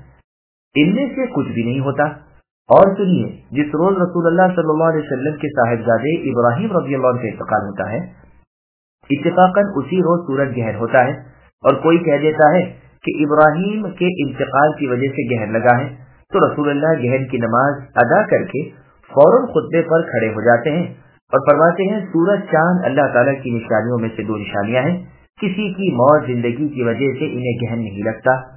ان میں سے کچھ بھی نہیں ہوتا۔ اور سنیے، جس روز رسول اللہ صلی اللہ علیہ وسلم کے صاحبزادے ابراہیم رضی اللہ عنہ کا انتقال ہوتا ہے، اتفاقاً اسی روز سورج گہر ہوتا ہے، اور کوئی کہہ دیتا ہے کہ ابراہیم کے انتقال کی وجہ سے گہر لگا ہے، تو رسول اللہ گہر کی نماز ادا کر کے فوراً خطبے پر کھڑے ہو جاتے ہیں اور فرماتے ہیں، سورج چاند اللہ تعالیٰ کی نشانیوں میں سے دو نشانیاں ہیں، کسی کی موت زندگی کی وجہ سے انہیں گہن نہیں لگتا۔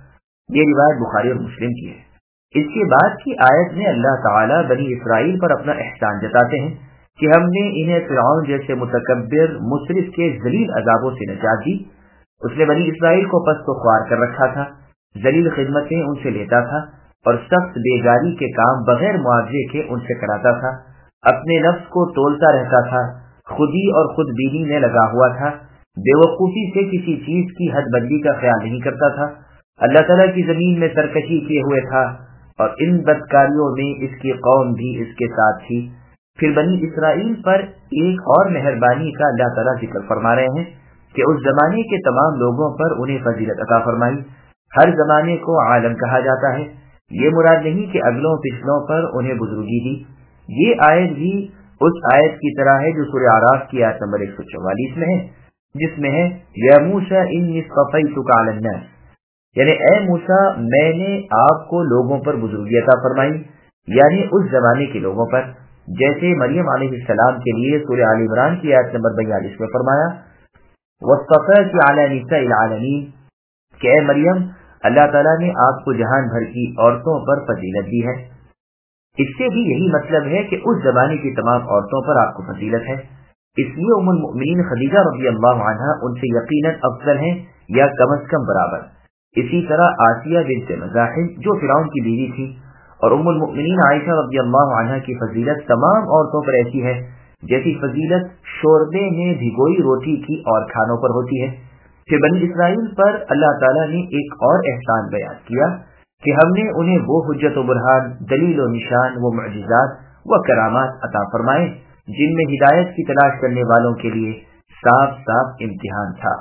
یہ روایت بخاری اور مسلم کی ہے۔ اس کے بعد کی آیت میں اللہ تعالیٰ بنی اسرائیل پر اپنا احسان جتاتے ہیں کہ ہم نے انہیں فرعون جیسے متکبر مسرف کے ذلیل عذابوں سے نجات دی۔ اس نے بنی اسرائیل کو پست و خوار کر رکھا تھا، ذلیل خدمتیں ان سے لیتا تھا اور سخت بیگاری کے کام بغیر معاوضے کے ان سے کراتا تھا، اپنے نفس کو تولتا رہتا تھا، خودی اور خود بینی میں لگا ہوا تھا، بے وقوفی سے کسی چیز کی حد بندی کا خیال نہیں کرتا تھا، اللہ تعالیٰ کی زمین میں سرکشی کیے ہوئے تھا، اور ان بدکاریوں میں اس کی قوم بھی اس کے ساتھ تھی۔ پھر بنی اسرائیل پر ایک اور مہربانی کا اللہ تعالیٰ ذکر فرما رہے ہیں کہ اس زمانے کے تمام لوگوں پر انہیں فضیلت عطا فرمائی۔ ہر زمانے کو عالم کہا جاتا ہے، یہ مراد نہیں کہ اگلوں پچھلوں پر انہیں بزرگی دی۔ یہ آیت بھی اس آیت کی طرح ہے جو سورہ اعراف کی آیت نمبر 144 میں ہے، جس میں ہے یا موسیٰ انی اصطفیتک علی الناس، یعنی اے موسیٰ میں نے آپ کو لوگوں پر بزرگی عطا فرمائی، یعنی اس زمانے کے لوگوں پر، جیسے مریم علیہ السلام کے لیے سورہ آل عمران کی آیت نمبر 42 میں فرمایا واصطفاک علی نساء العالمین کہ اے مریم اللہ تعالیٰ نے آپ کو جہان بھر کی عورتوں پر فضیلت دی ہے۔ اس سے بھی یہی مطلب ہے کہ اس زمانے کی تمام عورتوں پر آپ کو فضیلت ہے، اس لیے ام المؤمنین خدیجہ رضی اللہ عنہا ان سے یقیناً افضل ہیں یا کم از کم برابر۔ اسی طرح آسیہ بنت مزاحم جو فرعون کی بیوی تھی، اور ام المؤمنین عائشہ رضی اللہ عنہا کی فضیلت تمام عورتوں پر ایسی ہے جیسی فضیلت شوربے میں بھگوئی روٹی کی اور کھانوں پر ہوتی ہے۔ پھر بنی اسرائیل پر اللہ تعالیٰ نے ایک اور احسان بیان کیا کہ ہم نے انہیں وہ حجت و برہان، دلیل و نشان، وہ معجزات و کرامات عطا فرمائے جن میں ہدایت کی تلاش کرنے والوں کے لیے صاف صاف امتحان تھا۔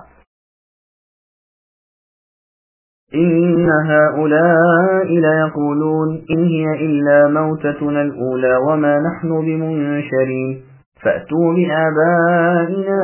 إن هؤلاء ليقولون إن هي إلا موتتنا الأولى وما نحن بمنشرين فأتوا بآبائنا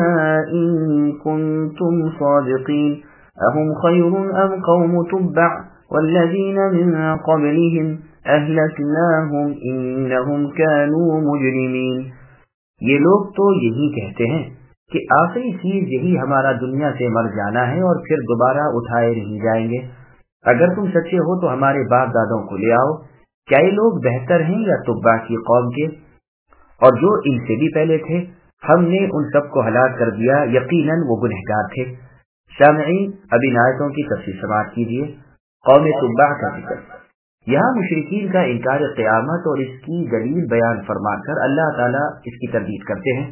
إن كنتم صادقين أهم خير أم قوم تبع والذين من قبلهم أهلكناهم إنهم كانوا مجرمين۔ یہ لوگ تو یہی کہتے ہیں کہ آخری چیز یہی ہمارا دنیا سے مر جانا ہے اور پھر دوبارہ اٹھائے نہیں جائیں گے۔ اگر تم سچے ہو تو ہمارے باپ دادوں کو لے آؤ، کیا یہ لوگ بہتر ہیں یا تبع کی قوم کے؟ اور جو ان سے بھی پہلے تھے ہم نے ان سب کو ہلاک کر دیا، یقیناً وہ گنہگار تھے۔ سامعین اب ان آیتوں کی تفصیل سماعت کیجیے۔ قوم تبع کا ذکر، یہاں مشرکین کا انکار قیامت اور اس کی دلیل بیان فرما کر اللہ تعالیٰ اس کی تردید کرتے ہیں۔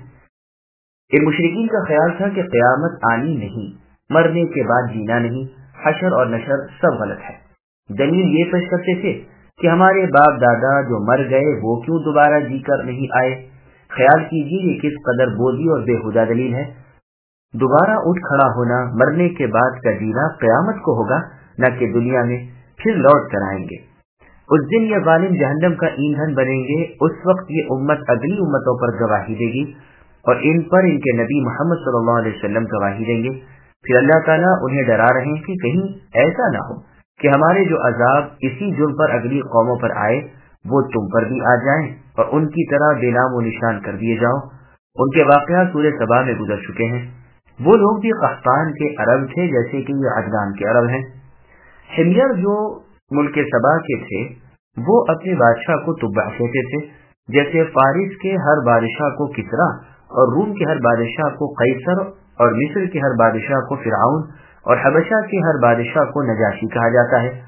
ان مشرکین کا خیال تھا کہ قیامت آنی نہیں، مرنے کے بعد جینا نہیں، حشر اور نشر سب غلط ہے۔ دلیل یہ پیش کرتے تھے کہ ہمارے باپ دادا جو مر گئے وہ کیوں دوبارہ جی کر نہیں آئے؟ خیال کیجیے یہ کس قدر بولی اور بےہودہ دلیل ہے۔ دوبارہ اٹھ کھڑا ہونا، مرنے کے بعد کا جینا قیامت کو ہوگا، نہ کہ دنیا میں، پھر لوٹ کر آئیں گے۔ اس دن یہ ظالم جہنم کا ایندھن بنیں گے، اس وقت یہ امت اگلی امتوں پر گواہی دے گی اور ان پر ان کے نبی محمد صلی اللہ علیہ وسلم گواہی دیں گے۔ پھر اللہ تعالیٰ انہیں ڈرا رہے ہیں کہ کہیں ایسا نہ ہو کہ ہمارے جو عذاب اسی جرم پر اگلی قوموں پر آئے وہ تم پر بھی آ جائیں اور ان کی طرح بے نام و نشان کر دیے جاؤ۔ ان کے واقعات سورہ سبا میں گزر چکے ہیں۔ وہ لوگ بھی قحطان کے عرب تھے جیسے کہ یہ عدنان کے عرب ہیں۔ حمیر جو ملک سبا کے تھے وہ اپنے بادشاہ کو تبع کہتے تھے، جیسے فارس کے ہر بادشاہ کو کسرا اور روم کے ہر بادشاہ کو قیصر اور مصر کے ہر بادشاہ کو فرعون اور حبشہ کے ہر بادشاہ کو نجاشی کہا جاتا ہے۔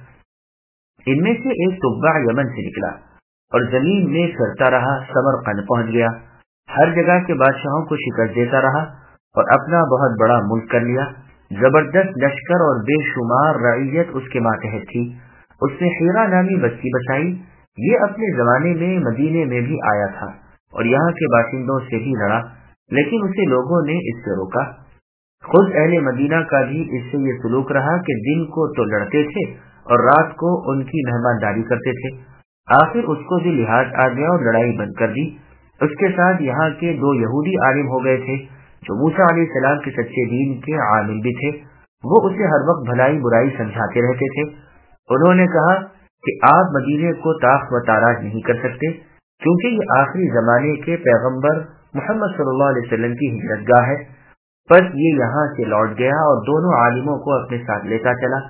ان میں سے ایک تبع یمن سے نکلا اور زمین میں پھرتا رہا، سمرقند پہنچ گیا، ہر جگہ کے بادشاہوں کو شکست دیتا رہا اور اپنا بہت بڑا ملک کر لیا۔ زبردست لشکر اور بے شمار رعیت اس کے ماتحت تھی۔ اس نے حیرہ نامی بستی بسائی، یہ اپنے زمانے میں مدینے میں بھی آیا تھا اور یہاں کے باشندوں سے بھی لڑا، لیکن اسے لوگوں نے اس سے روکا۔ خود اہل مدینہ کا بھی اس سے یہ سلوک رہا کہ دن کو تو لڑتے تھے اور رات کو ان کی مہمانداری کرتے تھے۔ آخر اس کو بھی لحاظ آ گیا اور لڑائی بند کر دی۔ اس کے ساتھ یہاں کے 2 یہودی عالم ہو گئے تھے جو موسیٰ علیہ السلام کے سچے دین کے عامل بھی تھے۔ وہ اسے ہر وقت بھلائی برائی سمجھاتے رہتے تھے۔ انہوں نے کہا کہ آپ مدینے کو تاخت و تاراج نہیں کر سکتے کیونکہ یہ آخری زمانے کے پیغمبر محمد صلی اللہ علیہ وسلم کی ہجرت گاہ ہے۔ پس یہ یہاں سے لوٹ گیا اور دونوں عالموں کو اپنے ساتھ لیتا چلا۔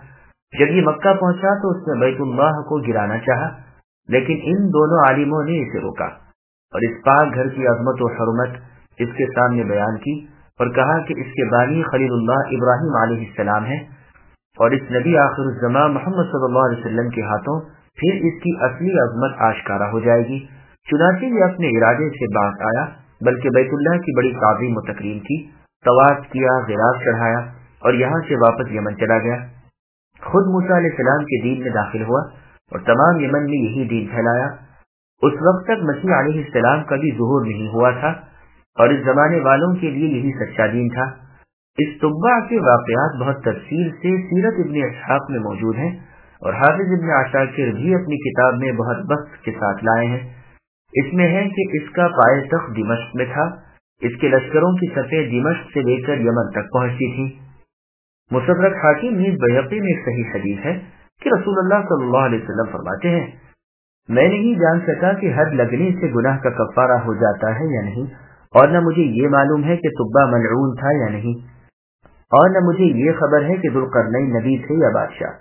جب یہ مکہ پہنچا تو اس نے بیت اللہ کو گرانا چاہا، لیکن ان دونوں عالموں نے اسے روکا اور اس پاک گھر کی عظمت و حرمت اس کے سامنے بیان کی اور کہا کہ اس کے بانی خلیل اللہ ابراہیم علیہ السلام ہے، اور اس نبی آخر الزمان محمد صلی اللہ علیہ وسلم کے ہاتھوں پھر اس کی اصلی عظمت آشکارا ہو جائے گی۔ چنانچہ یہ اپنے ارادے سے باز آیا، بلکہ بیت اللہ کی بڑی تعظیم و تکریم کی، طواف کیا، غراض چڑھایا اور یہاں سے واپس یمن چلا گیا۔ خود موسیٰ علیہ السلام کے دین میں داخل ہوا اور تمام یمن میں یہی دین پھیلایا۔ اس وقت تک مسیح علیہ السلام کا بھی ظہور نہیں ہوا تھا اور اس زمانے والوں کے لیے یہی سچا دین تھا۔ اس تبع کے واقعات بہت تفصیل سے سیرت ابن اسحاق میں موجود ہیں اور حافظ ابن عساکر بھی اپنی کتاب میں بہت بحث کے ساتھ لائے ہیں۔ اس میں ہے کہ اس کا پائے تخت دمشق میں تھا، اس کے لشکروں کی صفیں دمشق سے لے کر یمن تک پہنچتی تھی۔ مستدرک حاکم نیز بیہقی میں ایک صحیح حدیث ہے کہ رسول اللہ صلی اللہ علیہ وسلم فرماتے ہیں، میں نہیں جان سکا کہ حد لگنے سے گناہ کا کفارہ ہو جاتا ہے یا نہیں، اور نہ مجھے یہ معلوم ہے کہ تبع ملعون تھا یا نہیں، اور نہ مجھے یہ خبر ہے کہ ذوالقرنین نبی تھے یا بادشاہ۔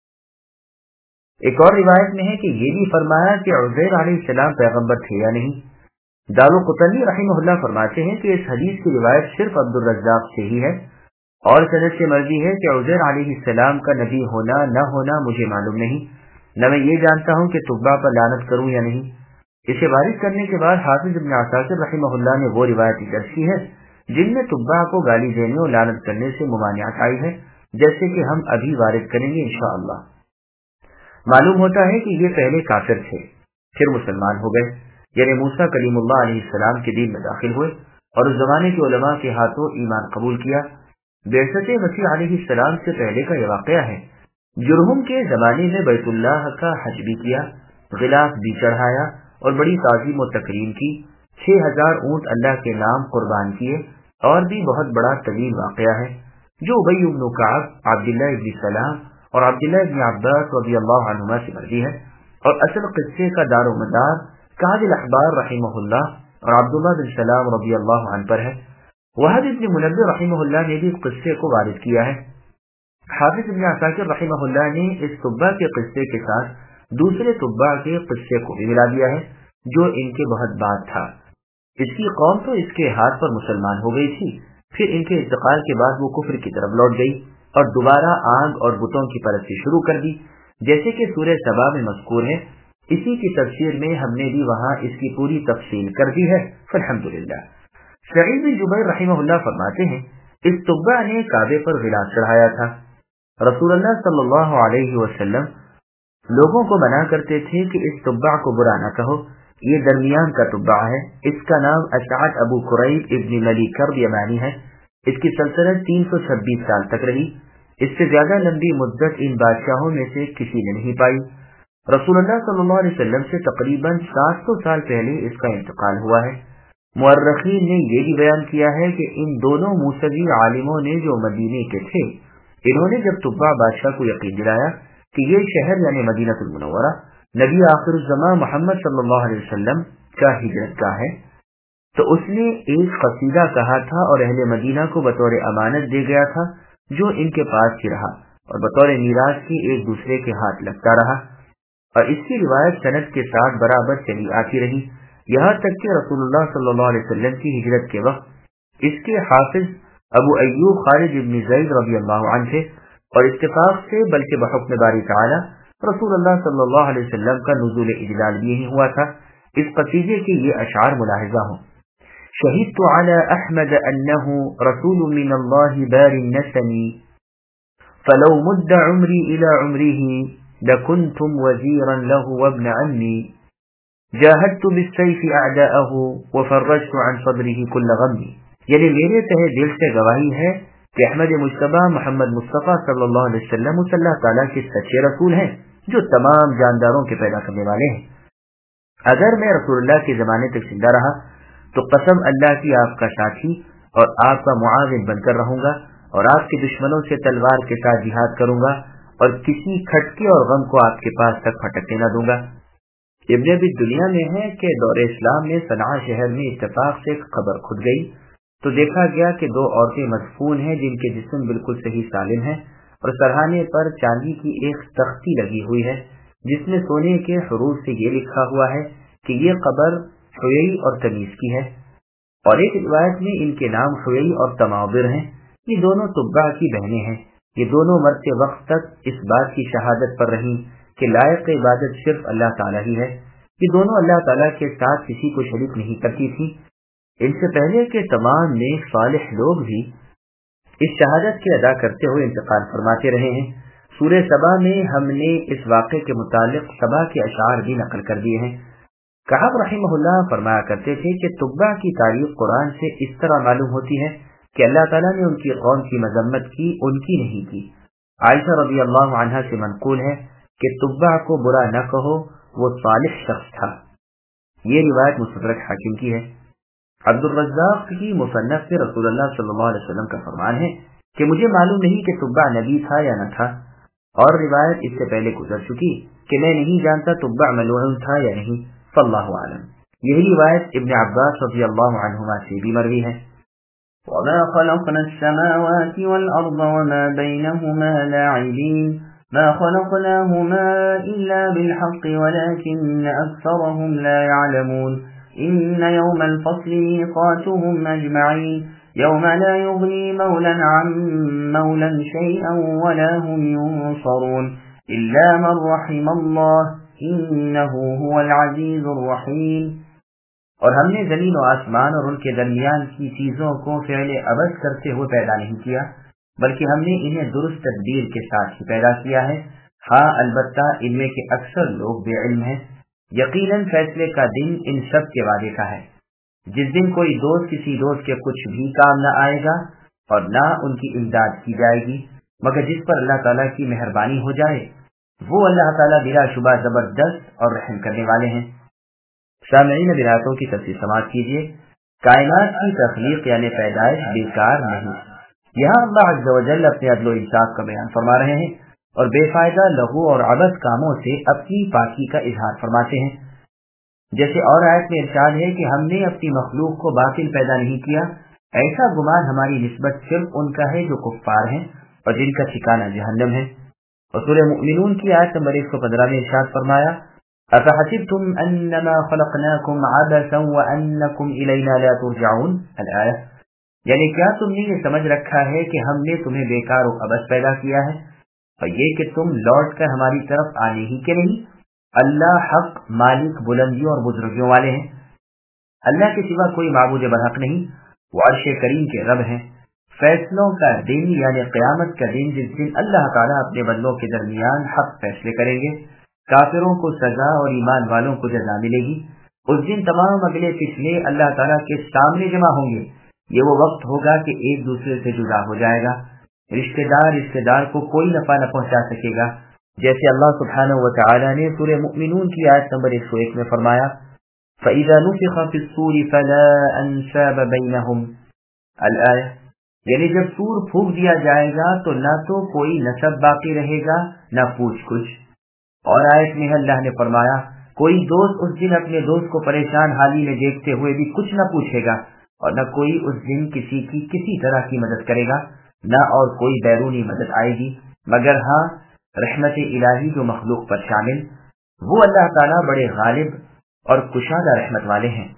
ایک اور روایت میں ہے کہ یہ بھی فرمایا کہ عزیر علیہ السلام پیغمبر تھے یا نہیں۔ دارقطنی رحمہ اللہ فرماتے ہیں کہ اس حدیث کی روایت صرف عبدالرزاق سے ہی ہے، اور سند سے مرضی ہے کہ عزیر علیہ السلام کا نبی ہونا نہ ہونا مجھے معلوم نہیں، نہ میں یہ جانتا ہوں کہ تبع پر لعنت کروں یا نہیں۔ اسے وارد کرنے کے بعد حافظ ابن عساکر رحمہ اللہ نے وہ روایت درج کی ہے جن میں تبع کو گالی دینے اور لعنت کرنے سے ممانعت آئی ہے، جیسے کہ ہم ابھی وارد کریں گے انشاءاللہ۔ معلوم ہوتا ہے کہ یہ پہلے کافر تھے، پھر مسلمان ہو گئے، یعنی موسیٰ کلیم اللہ علیہ السلام کے دین میں داخل ہوئے اور اس زمانے کے علماء کے ہاتھوں ایمان قبول کیا۔ بعثت مسیح علیہ السلام سے پہلے کا یہ واقعہ ہے۔ جرہم کے زمانے میں بیت اللہ کا حج بھی کیا، غلاف بھی چڑھایا اور بڑی تعظیم و تکریم کی، 6000 اونٹ اللہ کے نام قربان کیے، اور بھی بہت بڑا طویل واقعہ ہے جو ابی بن کعب، عبداللہ ابن سلام اور عبداللہ ابن عباس رضی اللہ عنہما سے مروی ہے، اور اصل قصے کا دار و مدار کعب الاحبار رحمہ اللہ اور عبداللہ بن سلام رضی اللہ عنہ پر ہے۔ وہب ابن منبہ رحمہ اللہ نے بھی اس قصے کو وارد کیا ہے۔ حافظ ابن عساکر رحمہ اللہ نے اس تبع کے قصے کے ساتھ دوسرے تبع کے قصے کو بھی ملا دیا ہے جو ان کے بہت بعد تھا۔ اس کی قوم تو اس کے ہاتھ پر مسلمان ہو گئی تھی، پھر ان کے انتقال کے بعد وہ کفر کی طرف لوٹ گئی اور دوبارہ آگ اور بتوں کی پرستی شروع کر دی، جیسے کہ سورہ سبا میں مذکور ہے۔ اسی کی تفسیر میں ہم نے بھی وہاں اس کی پوری تفصیل کر دی ہے، الحمدللہ۔ سعید بن جبیر رحمہ اللہ فرماتے ہیں، اس تبع نے کعبے پر غلاف چڑھایا تھا۔ رسول اللہ صلی اللہ علیہ وسلم لوگوں کو منع کرتے تھے کہ اس تبع کو برا نہ کہو، یہ درمیان کا تبع ہے، اس کا نام اشعث ابو قریب ابن ملی کرب یمانی ہے، اس کی سلطنت 326 سال تک رہی، اس سے زیادہ لمبی مدت ان بادشاہوں میں سے کسی نے نہیں پائی۔ رسول اللہ صلی اللہ علیہ وسلم سے تقریباً 700 سال پہلے اس کا انتقال ہوا ہے۔ مورخین نے یہ بھی بیان کیا ہے کہ ان دونوں موسوی عالموں نے جو مدینے کے تھے، انہوں نے جب تبع بادشاہ کو یقین دلایا کہ یہ شہر یعنی مدینہ المنورہ نبی آخر الزمان محمد صلی اللہ علیہ وسلم کا ہجرت گاہ ہے، تو اس نے ایک قصیدہ کہا تھا اور اہل مدینہ کو بطور امانت دے گیا تھا، جو ان کے پاس ہی رہا اور بطور میراث کی ایک دوسرے کے ہاتھ لگتا رہا، اور اس کی روایت سند کے ساتھ برابر چلی آتی رہی، یہاں تک کہ رسول اللہ صلی اللہ علیہ وسلم کی ہجرت کے وقت اس کے حافظ ابو ایوب خالد ابن زید رضی اللہ عنہ تھے، اور اتفاق سے بلکہ بحکم باری تعالی رسول اللہ صلی اللہ علیہ وسلم کا نزول اجلال بھی ہی ہوا تھا۔ اس قصیدے کے یہ اشعار ملاحظہ ہوں: شہدت علی احمد انه رسول من اللہ بار النسم فلو مد عمری الى عمره لکنتم وزیرا له وابن عمی جاہدت بالسیف اعداءه وفرجت عن صدره كل غم۔ یعنی میرے تہ دل سے گواہی ہے کہ احمد مجتبی محمد مصطفیٰ صلی اللہ علیہ وسلم اللہ تعالیٰ کے سچے رسول ہیں جو تمام جانداروں کے پیدا کرنے والے ہیں۔ اگر میں رسول اللہ کے زمانے تک زندہ رہا تو قسم اللہ کی آپ کا ساتھی اور آپ کا معاون بن کر رہوں گا، اور آپ کے دشمنوں سے تلوار کے ساتھ جہاد کروں گا، اور کسی کھٹکے اور غم کو آپ کے پاس تک پھٹکنے نہ دوں گا۔ ابن ابی دنیا میں ہے کہ دور اسلام میں صنعاء شہر میں اتفاق سے ایک قبر کھد گئی تو دیکھا گیا کہ 2 عورتیں مدفون ہیں جن کے جسم بالکل صحیح سالم ہیں اور सरहाने पर चांदी की एक तख्ती लगी हुई है जिसमें सोने के हरूफ से ये लिखा हुआ है कि ये कब्र हुयई और तमीज की है। और एक रिवायत में इनके नाम हुयई और तमाबिर हैं। ये दोनों तुब्बा की बहनें हैं। ये दोनों मरते वक्त तक इस बात की शहादत पर रहीं कि लायक इबादत सिर्फ अल्लाह ताला ही है। ये दोनों अल्लाह ताला के साथ किसी को शरीक नहीं करती थी। इनसे पहले के तमाम नेक सालिह लोग भी इस शहादत के अदा करते हुए इंतकाल फरमाते रहे हैं। सूरह सबा में हमने इस वाक़े के मुतालिक सबा के अशार भी नकल कर दिए हैं। कहाब रहिमहुल्लाह फरमाया करते थे कि तुब्बा की तारीफ कुरान से इस तरह मालूम होती है कि अल्लाह ताला ने उनकी कौम की मजम्मत की, उनकी नहीं की। आयशा रज़ी अल्लाह अन्हा से मनक़ूल है कि तुब्बा को बुरा न कहो, वो सालिह शख्स था। ये रिवायत मुस्तदरक हाकिम की है। अब्दुल रज़्ज़ाक़ की मुसन्नफ से रसूलुल्लाह सल्लल्लाहु अलैहि वसल्लम का फरमान है कि मुझे मालूम नहीं कि तुब्बा नबी था या न था, और रिवायत इससे पहले गुजर चुकी कि मैं नहीं जानता तुब्बा मलऊन था या नहीं। वल्लाहु आलम। यही रिवायत इब्न अब्बास रज़ियल्लाहु अन्हुमा से भी मरवी है। وما خلقنا السماوات والأرض وما بينهما لاعبين ما خلقناهما إلا بالحق ولكن أكثرهم لا يعلمون إن يوم الفصل ميقاتهم أجمعين يوم لا يغني مولا عن مولا شيئا ولا هم ينصرون إلا من رحم الله إنه هو العزيز الرحيم۔ اور ہم نے زمین و آسمان اور ان کے درمیان کی چیزوں کو فعل عبث کرتے ہوئے پیدا نہیں کیا، بلکہ ہم نے انہیں درست تدبیر کے ساتھ ہی پیدا کیا ہے۔ ہاں البتہ ان میں کے اکثر لوگ بے علم ہیں۔ یقیناً فیصلے کا دن ان سب کے وعدے کا ہے، جس دن کوئی دوست کسی دوست کے کچھ بھی کام نہ آئے گا اور نہ ان کی امداد کی جائے گی مگر جس پر اللہ تعالیٰ کی مہربانی ہو جائے۔ وہ اللہ تعالیٰ بلا شبہ زبردست اور رحم کرنے والے ہیں۔ سامعین براتوں کی تفسیر سماعت کیجیے۔ کائنات کی تخلیق یعنی پیدائش بیکار نہیں۔ یہاں اللہ عز و جل اپنے عدل و انصاف کا بیان فرما رہے ہیں اور بے فائدہ لغو اور عبث کاموں سے اپنی پاکی کا اظہار فرماتے ہیں۔ جیسے اور آیت میں ارشاد ہے کہ ہم نے اپنی مخلوق کو باطل پیدا نہیں کیا، ایسا گمان ہماری نسبت صرف ان کا ہے جو کفار ہیں اور جن کا ٹھکانہ جہنم ہے۔ اور سورہ مؤمنون کی آیت نمبر 115 میں ارشاد فرمایا أَفَحَسِبْتُمْ أَنَّمَا خَلَقْنَاكُمْ عَبَثًا وَأَنَّكُمْ إِلَيْنَا لَا تُرْجَعُونَ الآیہ، یعنی کیا تم نے یہ سمجھ رکھا ہے کہ ہم نے تمہیں بیکار و عبث پیدا کیا ہے اور یہ کہ تم لوٹ کر ہماری طرف آنے ہی کے نہیں؟ اللہ حق مالک بلندیوں اور بزرگیوں والے ہیں۔ اللہ کے سوا کوئی معبود برحق نہیں، وہ عرش کریم کے رب ہیں۔ فیصلوں کا دن یعنی قیامت کا دن، جس دن اللہ تعالیٰ اپنے بندوں کے درمیان حق فیصلے کریں گے، کافروں کو سزا اور ایمان والوں کو جزا ملے گی۔ اس دن تمام اگلے پچھلے اللہ تعالیٰ کے سامنے جمع ہوں گے۔ یہ وہ وقت ہوگا کہ ایک دوسرے سے جدا ہو جائے گا، رشتہ دار کو کوئی نفع نہ پہنچا سکے گا، جیسے اللہ سبحانہ و تعالیٰ نے سورہ مؤمنون کی آیت نمبر 101 میں فرمایا فَإِذَا نُفِخَ فِي الصُّورِ فَلَا أَنْسَابَ بَيْنَهُمْ الآیہ، یعنی جب سور پھونک دیا جائے گا تو نہ تو کوئی نسب باقی رہے گا نہ پوچھ کچھ۔ اور آیت میں اللہ نے فرمایا کوئی دوست اس دن اپنے دوست کو پریشان حالی میں دیکھتے ہوئے بھی کچھ نہ پوچھے گا اور نہ کوئی اس دن کسی کی کسی طرح کی مدد کرے گا، نہ اور کوئی بیرونی مدد آئے گی مگر ہاں رحمت الہی جو مخلوق پر شامل، وہ اللہ تعالیٰ بڑے غالب اور کشادہ رحمت والے ہیں۔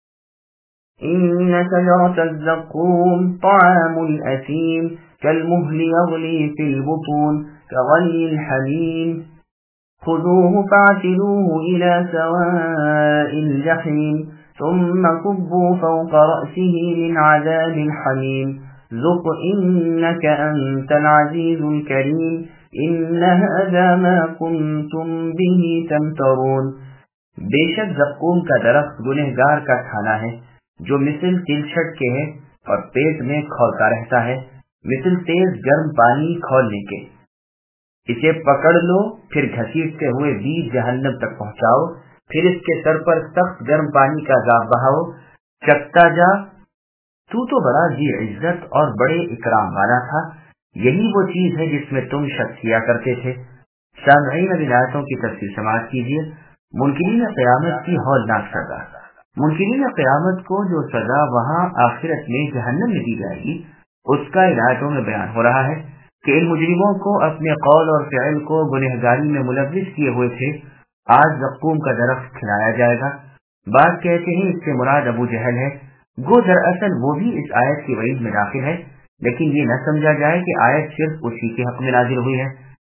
إن شجرة الزقوم طعام الأثيم كالمهل يغلي في البطون كغلي الحميم خذوه فاعتلوه إلى سواء الجحيم ثم صبوا فوق رأسه من عذاب الحميم ذق إنك أنت العزيز الكريم إن هذا ما كنتم به تمترون۔ بے شک زقوم کا درخت گنہگار کا کھانا ہے جو مثل تلچھٹ کے ہے اور پیٹ میں کھولتا رہتا ہے مثل تیز گرم پانی کھولنے کے۔ اسے پکڑ لو پھر گھسیٹتے ہوئے بیچ جہنم تک پہنچاؤ، پھر اس کے سر پر سخت گرم پانی کا عذاب بہاؤ، چکتا جا تو بڑا ذی عزت اور بڑے اکرام والا تھا۔ یہی وہ چیز ہے جس میں تم شک کیا کرتے تھے۔ سامعین اب آیتوں کی تفسیر سماعت کیجیے۔ منکرین قیامت کی ہولناک سزا۔ منکرین قیامت کو جو سزا وہاں آخرت میں جہنم میں دی جائے گی اس کا آیتوں میں بیان ہو رہا ہے۔ کہ ان مجرموں کو اپنے قول اور فعل کو گنہگاری میں ملوث کیے ہوئے تھے، آج زقوم کا درخت کھلایا جائے گا۔ بعض کہتے ہیں اس سے مراد ابو جہل ہے، گو دراصل وہ بھی اس آیت کی وعید میں داخل ہے، لیکن یہ نہ سمجھا جائے کہ آیت صرف اسی کے حق میں نازل ہوئی ہے۔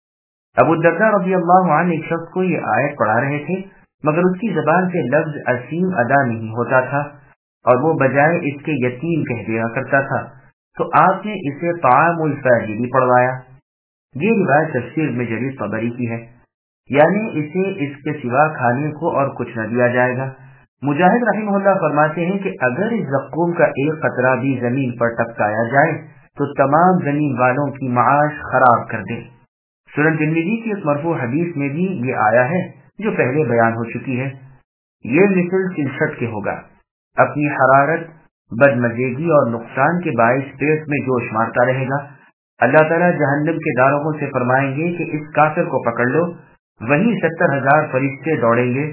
ابو الدرداء رضی اللہ عنہ ایک شخص کو یہ آیت پڑھا رہے تھے، مگر اس کی زبان سے لفظ اسیم ادا نہیں ہوتا تھا اور وہ بجائے اس کے یتیم کہہ دیا کرتا تھا، تو آپ نے اسے طعام الفاجر پڑھوایا۔ یہ روایت تفسیر میں جریر طبری کی ہے، یعنی اسے اس کے سوا کھانے کو اور کچھ نہ دیا جائے گا۔ مجاہد رحمہ اللہ فرماتے ہیں کہ اگر اس زقوم کا ایک قطرہ بھی زمین پر ٹپکایا جائے تو تمام زمین والوں کی معاش خراب کر دے۔ سنن ترمذی کی اس مرفوع حدیث میں بھی یہ آیا ہے جو پہلے بیان ہو چکی ہے۔ یہ مثل سلسٹ کے ہوگا، اپنی حرارت، بدمزیگی اور نقصان کے باعث پیٹ میں جوش مارتا رہے گا۔ اللہ تعالیٰ جہنم کے داروغوں سے فرمائیں گے کہ اس کافر کو پکڑ لو، وہیں 70,000 فرشتے دوڑیں گے،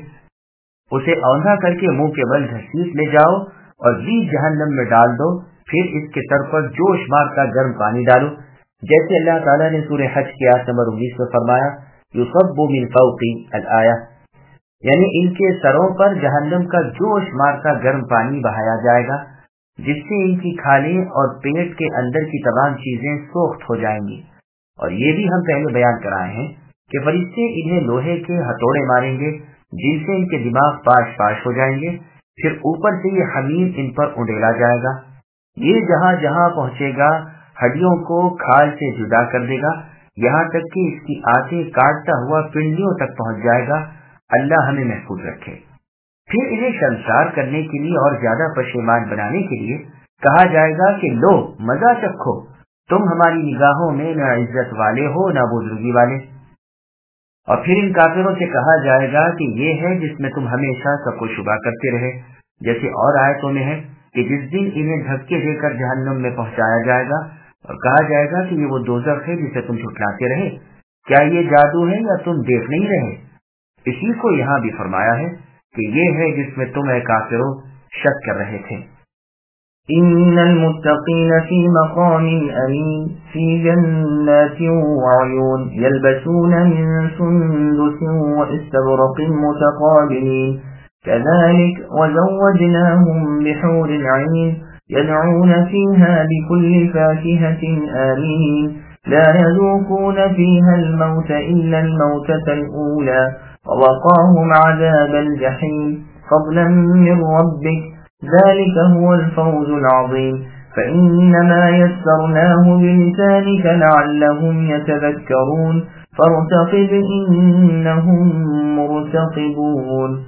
اسے اوندھا کر کے منہ کے بل گھسیٹ لے جاؤ اور بیچ جہنم میں ڈال دو، پھر اس کے سر پر جوش مار کا گرم پانی ڈالو، جیسے اللہ تعالیٰ نے سورہ حج کی آیت نمبر 19 میں فرمایا یصب من فوق الآیہ، یعنی ان کے سروں پر جہنم کا جوش مار کا گرم پانی بہایا جائے گا، جس سے ان کی کھالیں اور پیٹ کے اندر کی تمام چیزیں سوخت ہو جائیں گی۔ اور یہ بھی ہم پہلے بیان کرائے ہیں کہ فرشتے انہیں لوہے کے ہتھوڑے ماریں گے جن سے ان کے دماغ پاش پاش ہو جائیں گے، پھر اوپر سے یہ حمیم ان پر اڈیلا جائے گا، یہ جہاں جہاں پہنچے گا ہڈیوں کو کھال سے جدا کر دے گا، یہاں تک کہ اس کی آنتیں کاٹتا ہوا پنڈلیوں تک پہنچ جائے گا۔ اللہ ہمیں محفوظ رکھے۔ پھر انہیں شرمسار کرنے کے لیے اور زیادہ پشیمان بنانے کے لیے کہا جائے گا کہ لو مزہ چکھو، تم ہماری نگاہوں میں نہ عزت والے ہو نہ بزرگی والے۔ اور پھر ان کافروں سے کہا جائے گا کہ یہ ہے جس میں تم ہمیشہ شک و شبہ کرتے رہے، جیسے اور آیتوں میں ہے کہ جس دن انہیں دھکے دے کر جہنم میں پہنچایا جائے گا اور کہا جائے گا کہ یہ وہ دوزخ ہے جسے تم جھٹلاتے رہے، کیا یہ جادو ہے یا تم دیکھ نہیں رہے؟ اسی کو یہاں بھی فرمایا ہے کہ یہ ہے جس میں تم اے کافروں شک کر رہے تھے۔ ان المتقین فی مقام امین فی جنات وعیون یلبسون من سندس واستبرق متقابلین كذلك وزوجناهم بحور عين يدعون فيها بكل فاكهة آمنين لا يذوقون فيها الموت إلا الموتة الأولى ووقاهم عذاب الجحيم فضلا من ربك ذلك هو الفوز العظيم فإنما يسرناه بلسانك لعلهم يتذكرون فارتقب إنهم مرتقبون۔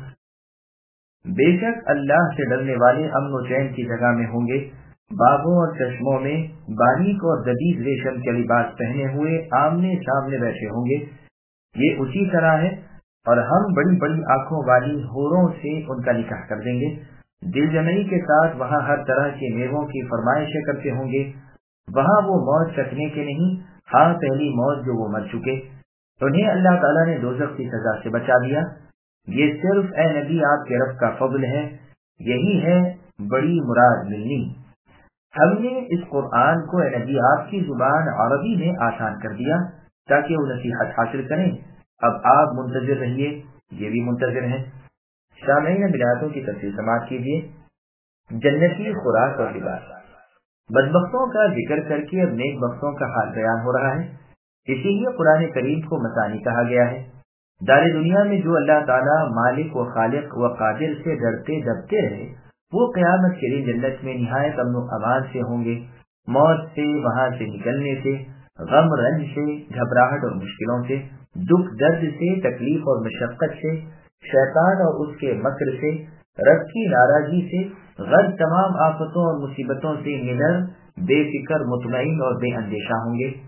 بے شک اللہ سے ڈرنے والے امن و چین کی جگہ میں ہوں گے، باغوں اور چشموں میں باریک اور جدید ریشم کے لباس پہنے ہوئے آمنے سامنے بیٹھے ہوں گے۔ یہ اسی طرح ہے، اور ہم بڑی بڑی آنکھوں والی حوروں سے ان کا نکاح کر دیں گے، دل جمعی کے ساتھ وہاں ہر طرح کے میووں کی فرمائشیں کرتے ہوں گے۔ وہاں وہ موت چکھنے کے نہیں، ہاں پہلی موت جو وہ مر چکے، انہیں اللہ تعالیٰ نے دوزخ کی سزا سے بچا دیا۔ یہ صرف اے نبی آپ کے رب کا فضل ہے، یہی ہے بڑی مراد ملنی۔ ہم نے اس قرآن کو اے نبی آپ کی زبان عربی میں آسان کر دیا تاکہ وہ نصیحت حاصل کریں۔ اب آپ منتظر رہیے، یہ بھی منتظر ہیں۔ سامعین بلاتوں کی تفصیل سماعت کیجیے۔ جنتی خوراک اور لباس، بدبختوں کا ذکر کر کے اب نیک بختوں کا حال بیان ہو رہا ہے، اسی لیے قرآن کریم کو مثانی کہا گیا ہے۔ دار دنیا میں جو اللہ تعالیٰ مالک و خالق و قادر سے ڈرتے دبتے رہے، وہ قیامت کے دن جنت میں نہایت امن و امان سے ہوں گے، موت سے، وہاں سے نکلنے سے، غم رنج سے، گھبراہٹ اور مشکلوں سے، دکھ درد سے، تکلیف اور مشقت سے، شیطان اور اس کے مکر سے، رب کی ناراضی سے، غرض تمام آفتوں اور مصیبتوں سے نڈر، بے فکر، مطمئن اور بے اندیشہ ہوں گے۔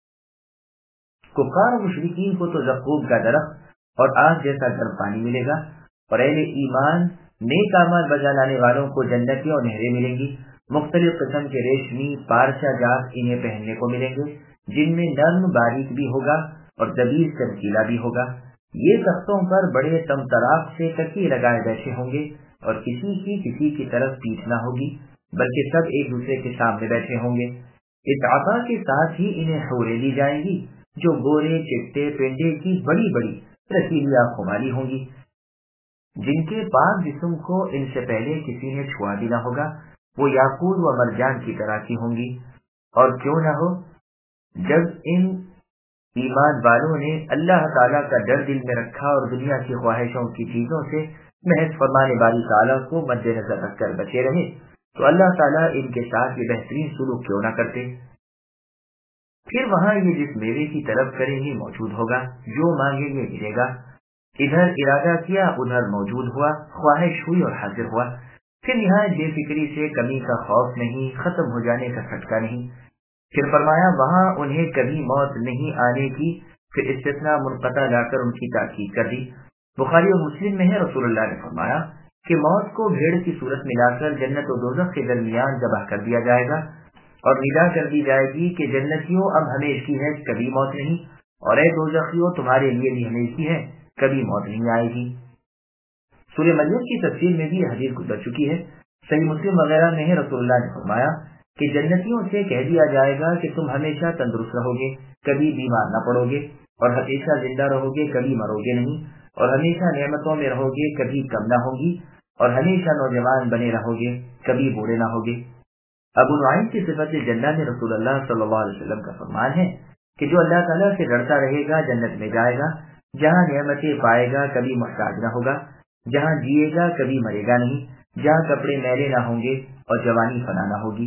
کفار و مشرکین کو تو زقوم کا درخت اور آگ جیسا گرم پانی ملے گا، اور اہل ایمان نیک اعمال بجا لانے والوں کو جنتیں اور نہریں ملیں گی، مختلف قسم کے ریشمی پارچہ جات انہیں پہننے کو ملیں گے، جن میں نرم باریک بھی ہوگا اور دبیز چمکیلا بھی ہوگا۔ یہ تختوں پر بڑے طمطراق سے تکیے لگائے بیٹھے ہوں گے، اور کسی کی طرف پیٹھ نہ ہوگی، بلکہ سب ایک دوسرے کے سامنے بیٹھے ہوں گے۔ اس عطا کے ساتھ ہی انہیں حوریں دی جائیں گی جو گورے چٹے پینڈے کی بڑی بڑی رسیلی آنکھوں والی ہوں گی، جن کے پاک جسم کو ان سے پہلے کسی نے چھوا بھی نہ ہوگا، وہ یاقوت و مرجان کی طرح کی ہوں گی۔ اور کیوں نہ ہو، جب ان ایمان والوں نے اللہ تعالیٰ کا ڈر دل میں رکھا اور دنیا کی خواہشوں کی چیزوں سے محض فرمان باری تعالیٰ کو مد نظر رکھ کر بچے رہے، تو اللہ تعالیٰ ان کے ساتھ یہ بہترین سلوک کیوں نہ کرتے۔ پھر وہاں یہ جس میوے کی طلب کریں گے موجود ہوگا، جو مانگیں گے ملے گا۔ ادھر ارادہ کیا ادھر موجود ہوا، خواہش ہوئی اور حاضر ہوا۔ پھر نہایت بے فکری سے کمی کا خوف نہیں، ختم ہو جانے کا کھٹکا نہیں۔ پھر فرمایا وہاں انہیں کبھی موت نہیں آنے کی، پھر استثناء منقطع لا کر ان کی تاکید کر دی۔ بخاری اور مسلم میں ہے، رسول اللہ نے فرمایا کہ موت کو بھیڑ کی صورت میں لا کر جنت و دوزخ کے درمیان ذبح کر دیا جائے گا، اور ندا کر دی جائے گی کہ جنتیوں اب ہمیشہ کی ہے، کبھی موت نہیں، اور اے دوزخیوں تمہارے لیے بھی ہمیشہ کی ہے، کبھی موت نہیں آئے گی۔ سورہ مریم کی تفسیر میں بھی یہ حدیث گزر چکی ہے، صحیح مسلم وغیرہ میں ہے، رسول اللہ نے فرمایا کہ جنتیوں سے کہہ دیا جائے گا کہ تم ہمیشہ تندرست رہو گے، کبھی بیمار نہ پڑو گے، اور ہمیشہ زندہ رہو گے، کبھی مرو گے نہیں، اور ہمیشہ نعمتوں میں رہو گے، کبھی کم نہ ہوگی، اور ہمیشہ نوجوان بنے رہو گے، کبھی بوڑھے نہ ہوگے۔ ابو نعیم کی صفت جنہ میں رسول اللہ صلی اللہ علیہ وسلم کا فرمان ہے کہ جو اللہ تعالیٰ سے ڈرتا رہے گا جنت میں جائے گا، جہاں نعمتیں پائے گا کبھی محتاج نہ ہوگا، جہاں جیے گا کبھی مرے گا نہیں، جہاں کپڑے میلے نہ ہوں گے اور جوانی فنا نہ ہوگی۔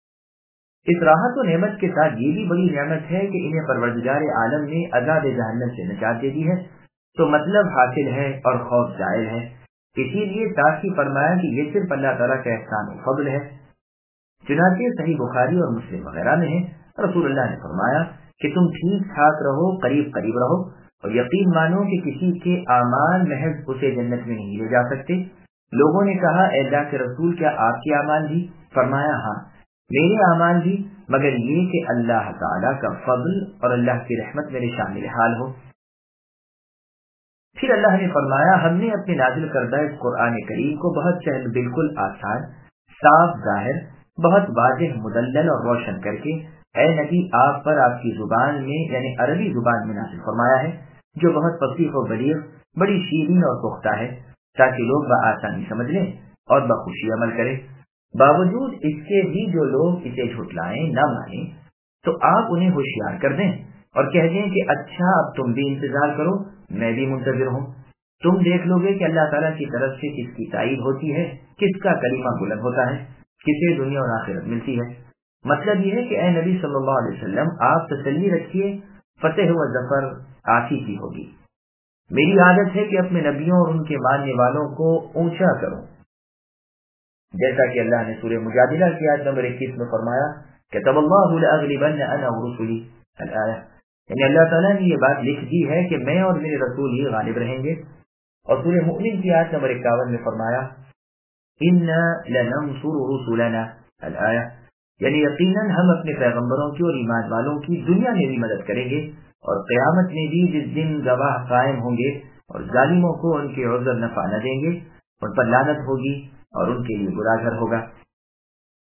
اس راحت و نعمت کے ساتھ یہ بھی بڑی نعمت ہے کہ انہیں پروردگار عالم نے عذاب جہنم سے نجات دے دی ہے، تو مطلب حاصل ہے اور خوف زائل ہے۔ اسی لیے تاکہ فرمایا کہ یہ صرف اللہ تعالیٰ کا احسان و فضل ہے۔ چنانچہ صحیح بخاری اور مسلم وغیرہ میں ہے، رسول اللہ نے فرمایا کہ تم ٹھیک ٹھاک رہو، قریب قریب رہو، اور یقین مانو کہ کسی کے اعمال محض اسے جنت میں نہیں لے جا سکتے۔ لوگوں نے کہا اے اللہ کے رسول کیا آپ کے اعمال بھی؟ فرمایا ہاں میرے اعمال بھی، مگر یہ کہ اللہ تعالیٰ کا فضل اور اللہ کی رحمت میرے شامل حال ہو۔ پھر اللہ نے فرمایا ہم نے اپنے نازل کردہ اس قرآن کریم کو بہت سہل، بالکل آسان، صاف ظاہر، بہت واضح، مدلل اور روشن کر کے اے نبی آپ پر آپ کی زبان میں یعنی عربی زبان میں نازل فرمایا ہے، جو بہت فصیح و بلیغ، بڑی شیرین اور پختہ ہے، تاکہ لوگ بآسانی سمجھ لیں اور بخوشی عمل کریں۔ باوجود اس کے بھی جو لوگ اسے جھٹلائیں، نہ مانیں، تو آپ انہیں ہوشیار کر دیں اور کہہ دیں کہ اچھا اب تم بھی انتظار کرو، میں بھی منتظر ہوں۔ تم دیکھ لو گے کہ اللہ تعالیٰ کی طرف سے کس کی تائید ہوتی ہے، کس کا کلمہ بلند ہوتا ہے، کسے دنیا اور آخرت ملتی ہے۔ مطلب یہ ہے کہ اے نبی صلی اللہ علیہ وسلم آپ تسلی رکھیے، فتح و ظفر آپ ہی کی ہوگی۔ میری عادت ہے کہ اپنے نبیوں اور ان کے ماننے والوں کو اونچا کروں، جیسا کہ اللہ نے سورہ مجادلہ کی آیت نمبر 21 میں فرمایا کتب اللہ لأغلبن انا ورسلی الآیہ، یعنی اللہ تعالیٰ نے یہ بات لکھ دی ہے کہ میں اور میرے رسول ہی غالب رہیں گے۔ اور سورہ مؤمن کی آیت نمبر 51 میں فرمایا انا لننصر رسلنا الآیہ، یعنی یقیناً ہم اپنے پیغمبروں کی اور ایمان والوں کی دنیا میں بھی مدد کریں گے، اور قیامت میں بھی جس دن گواہ قائم ہوں گے، اور ظالموں کو ان کے عذر نفع نہ دیں گے، ان پر لعنت ہوگی اور ان کے لیے برا گھر ہوگا۔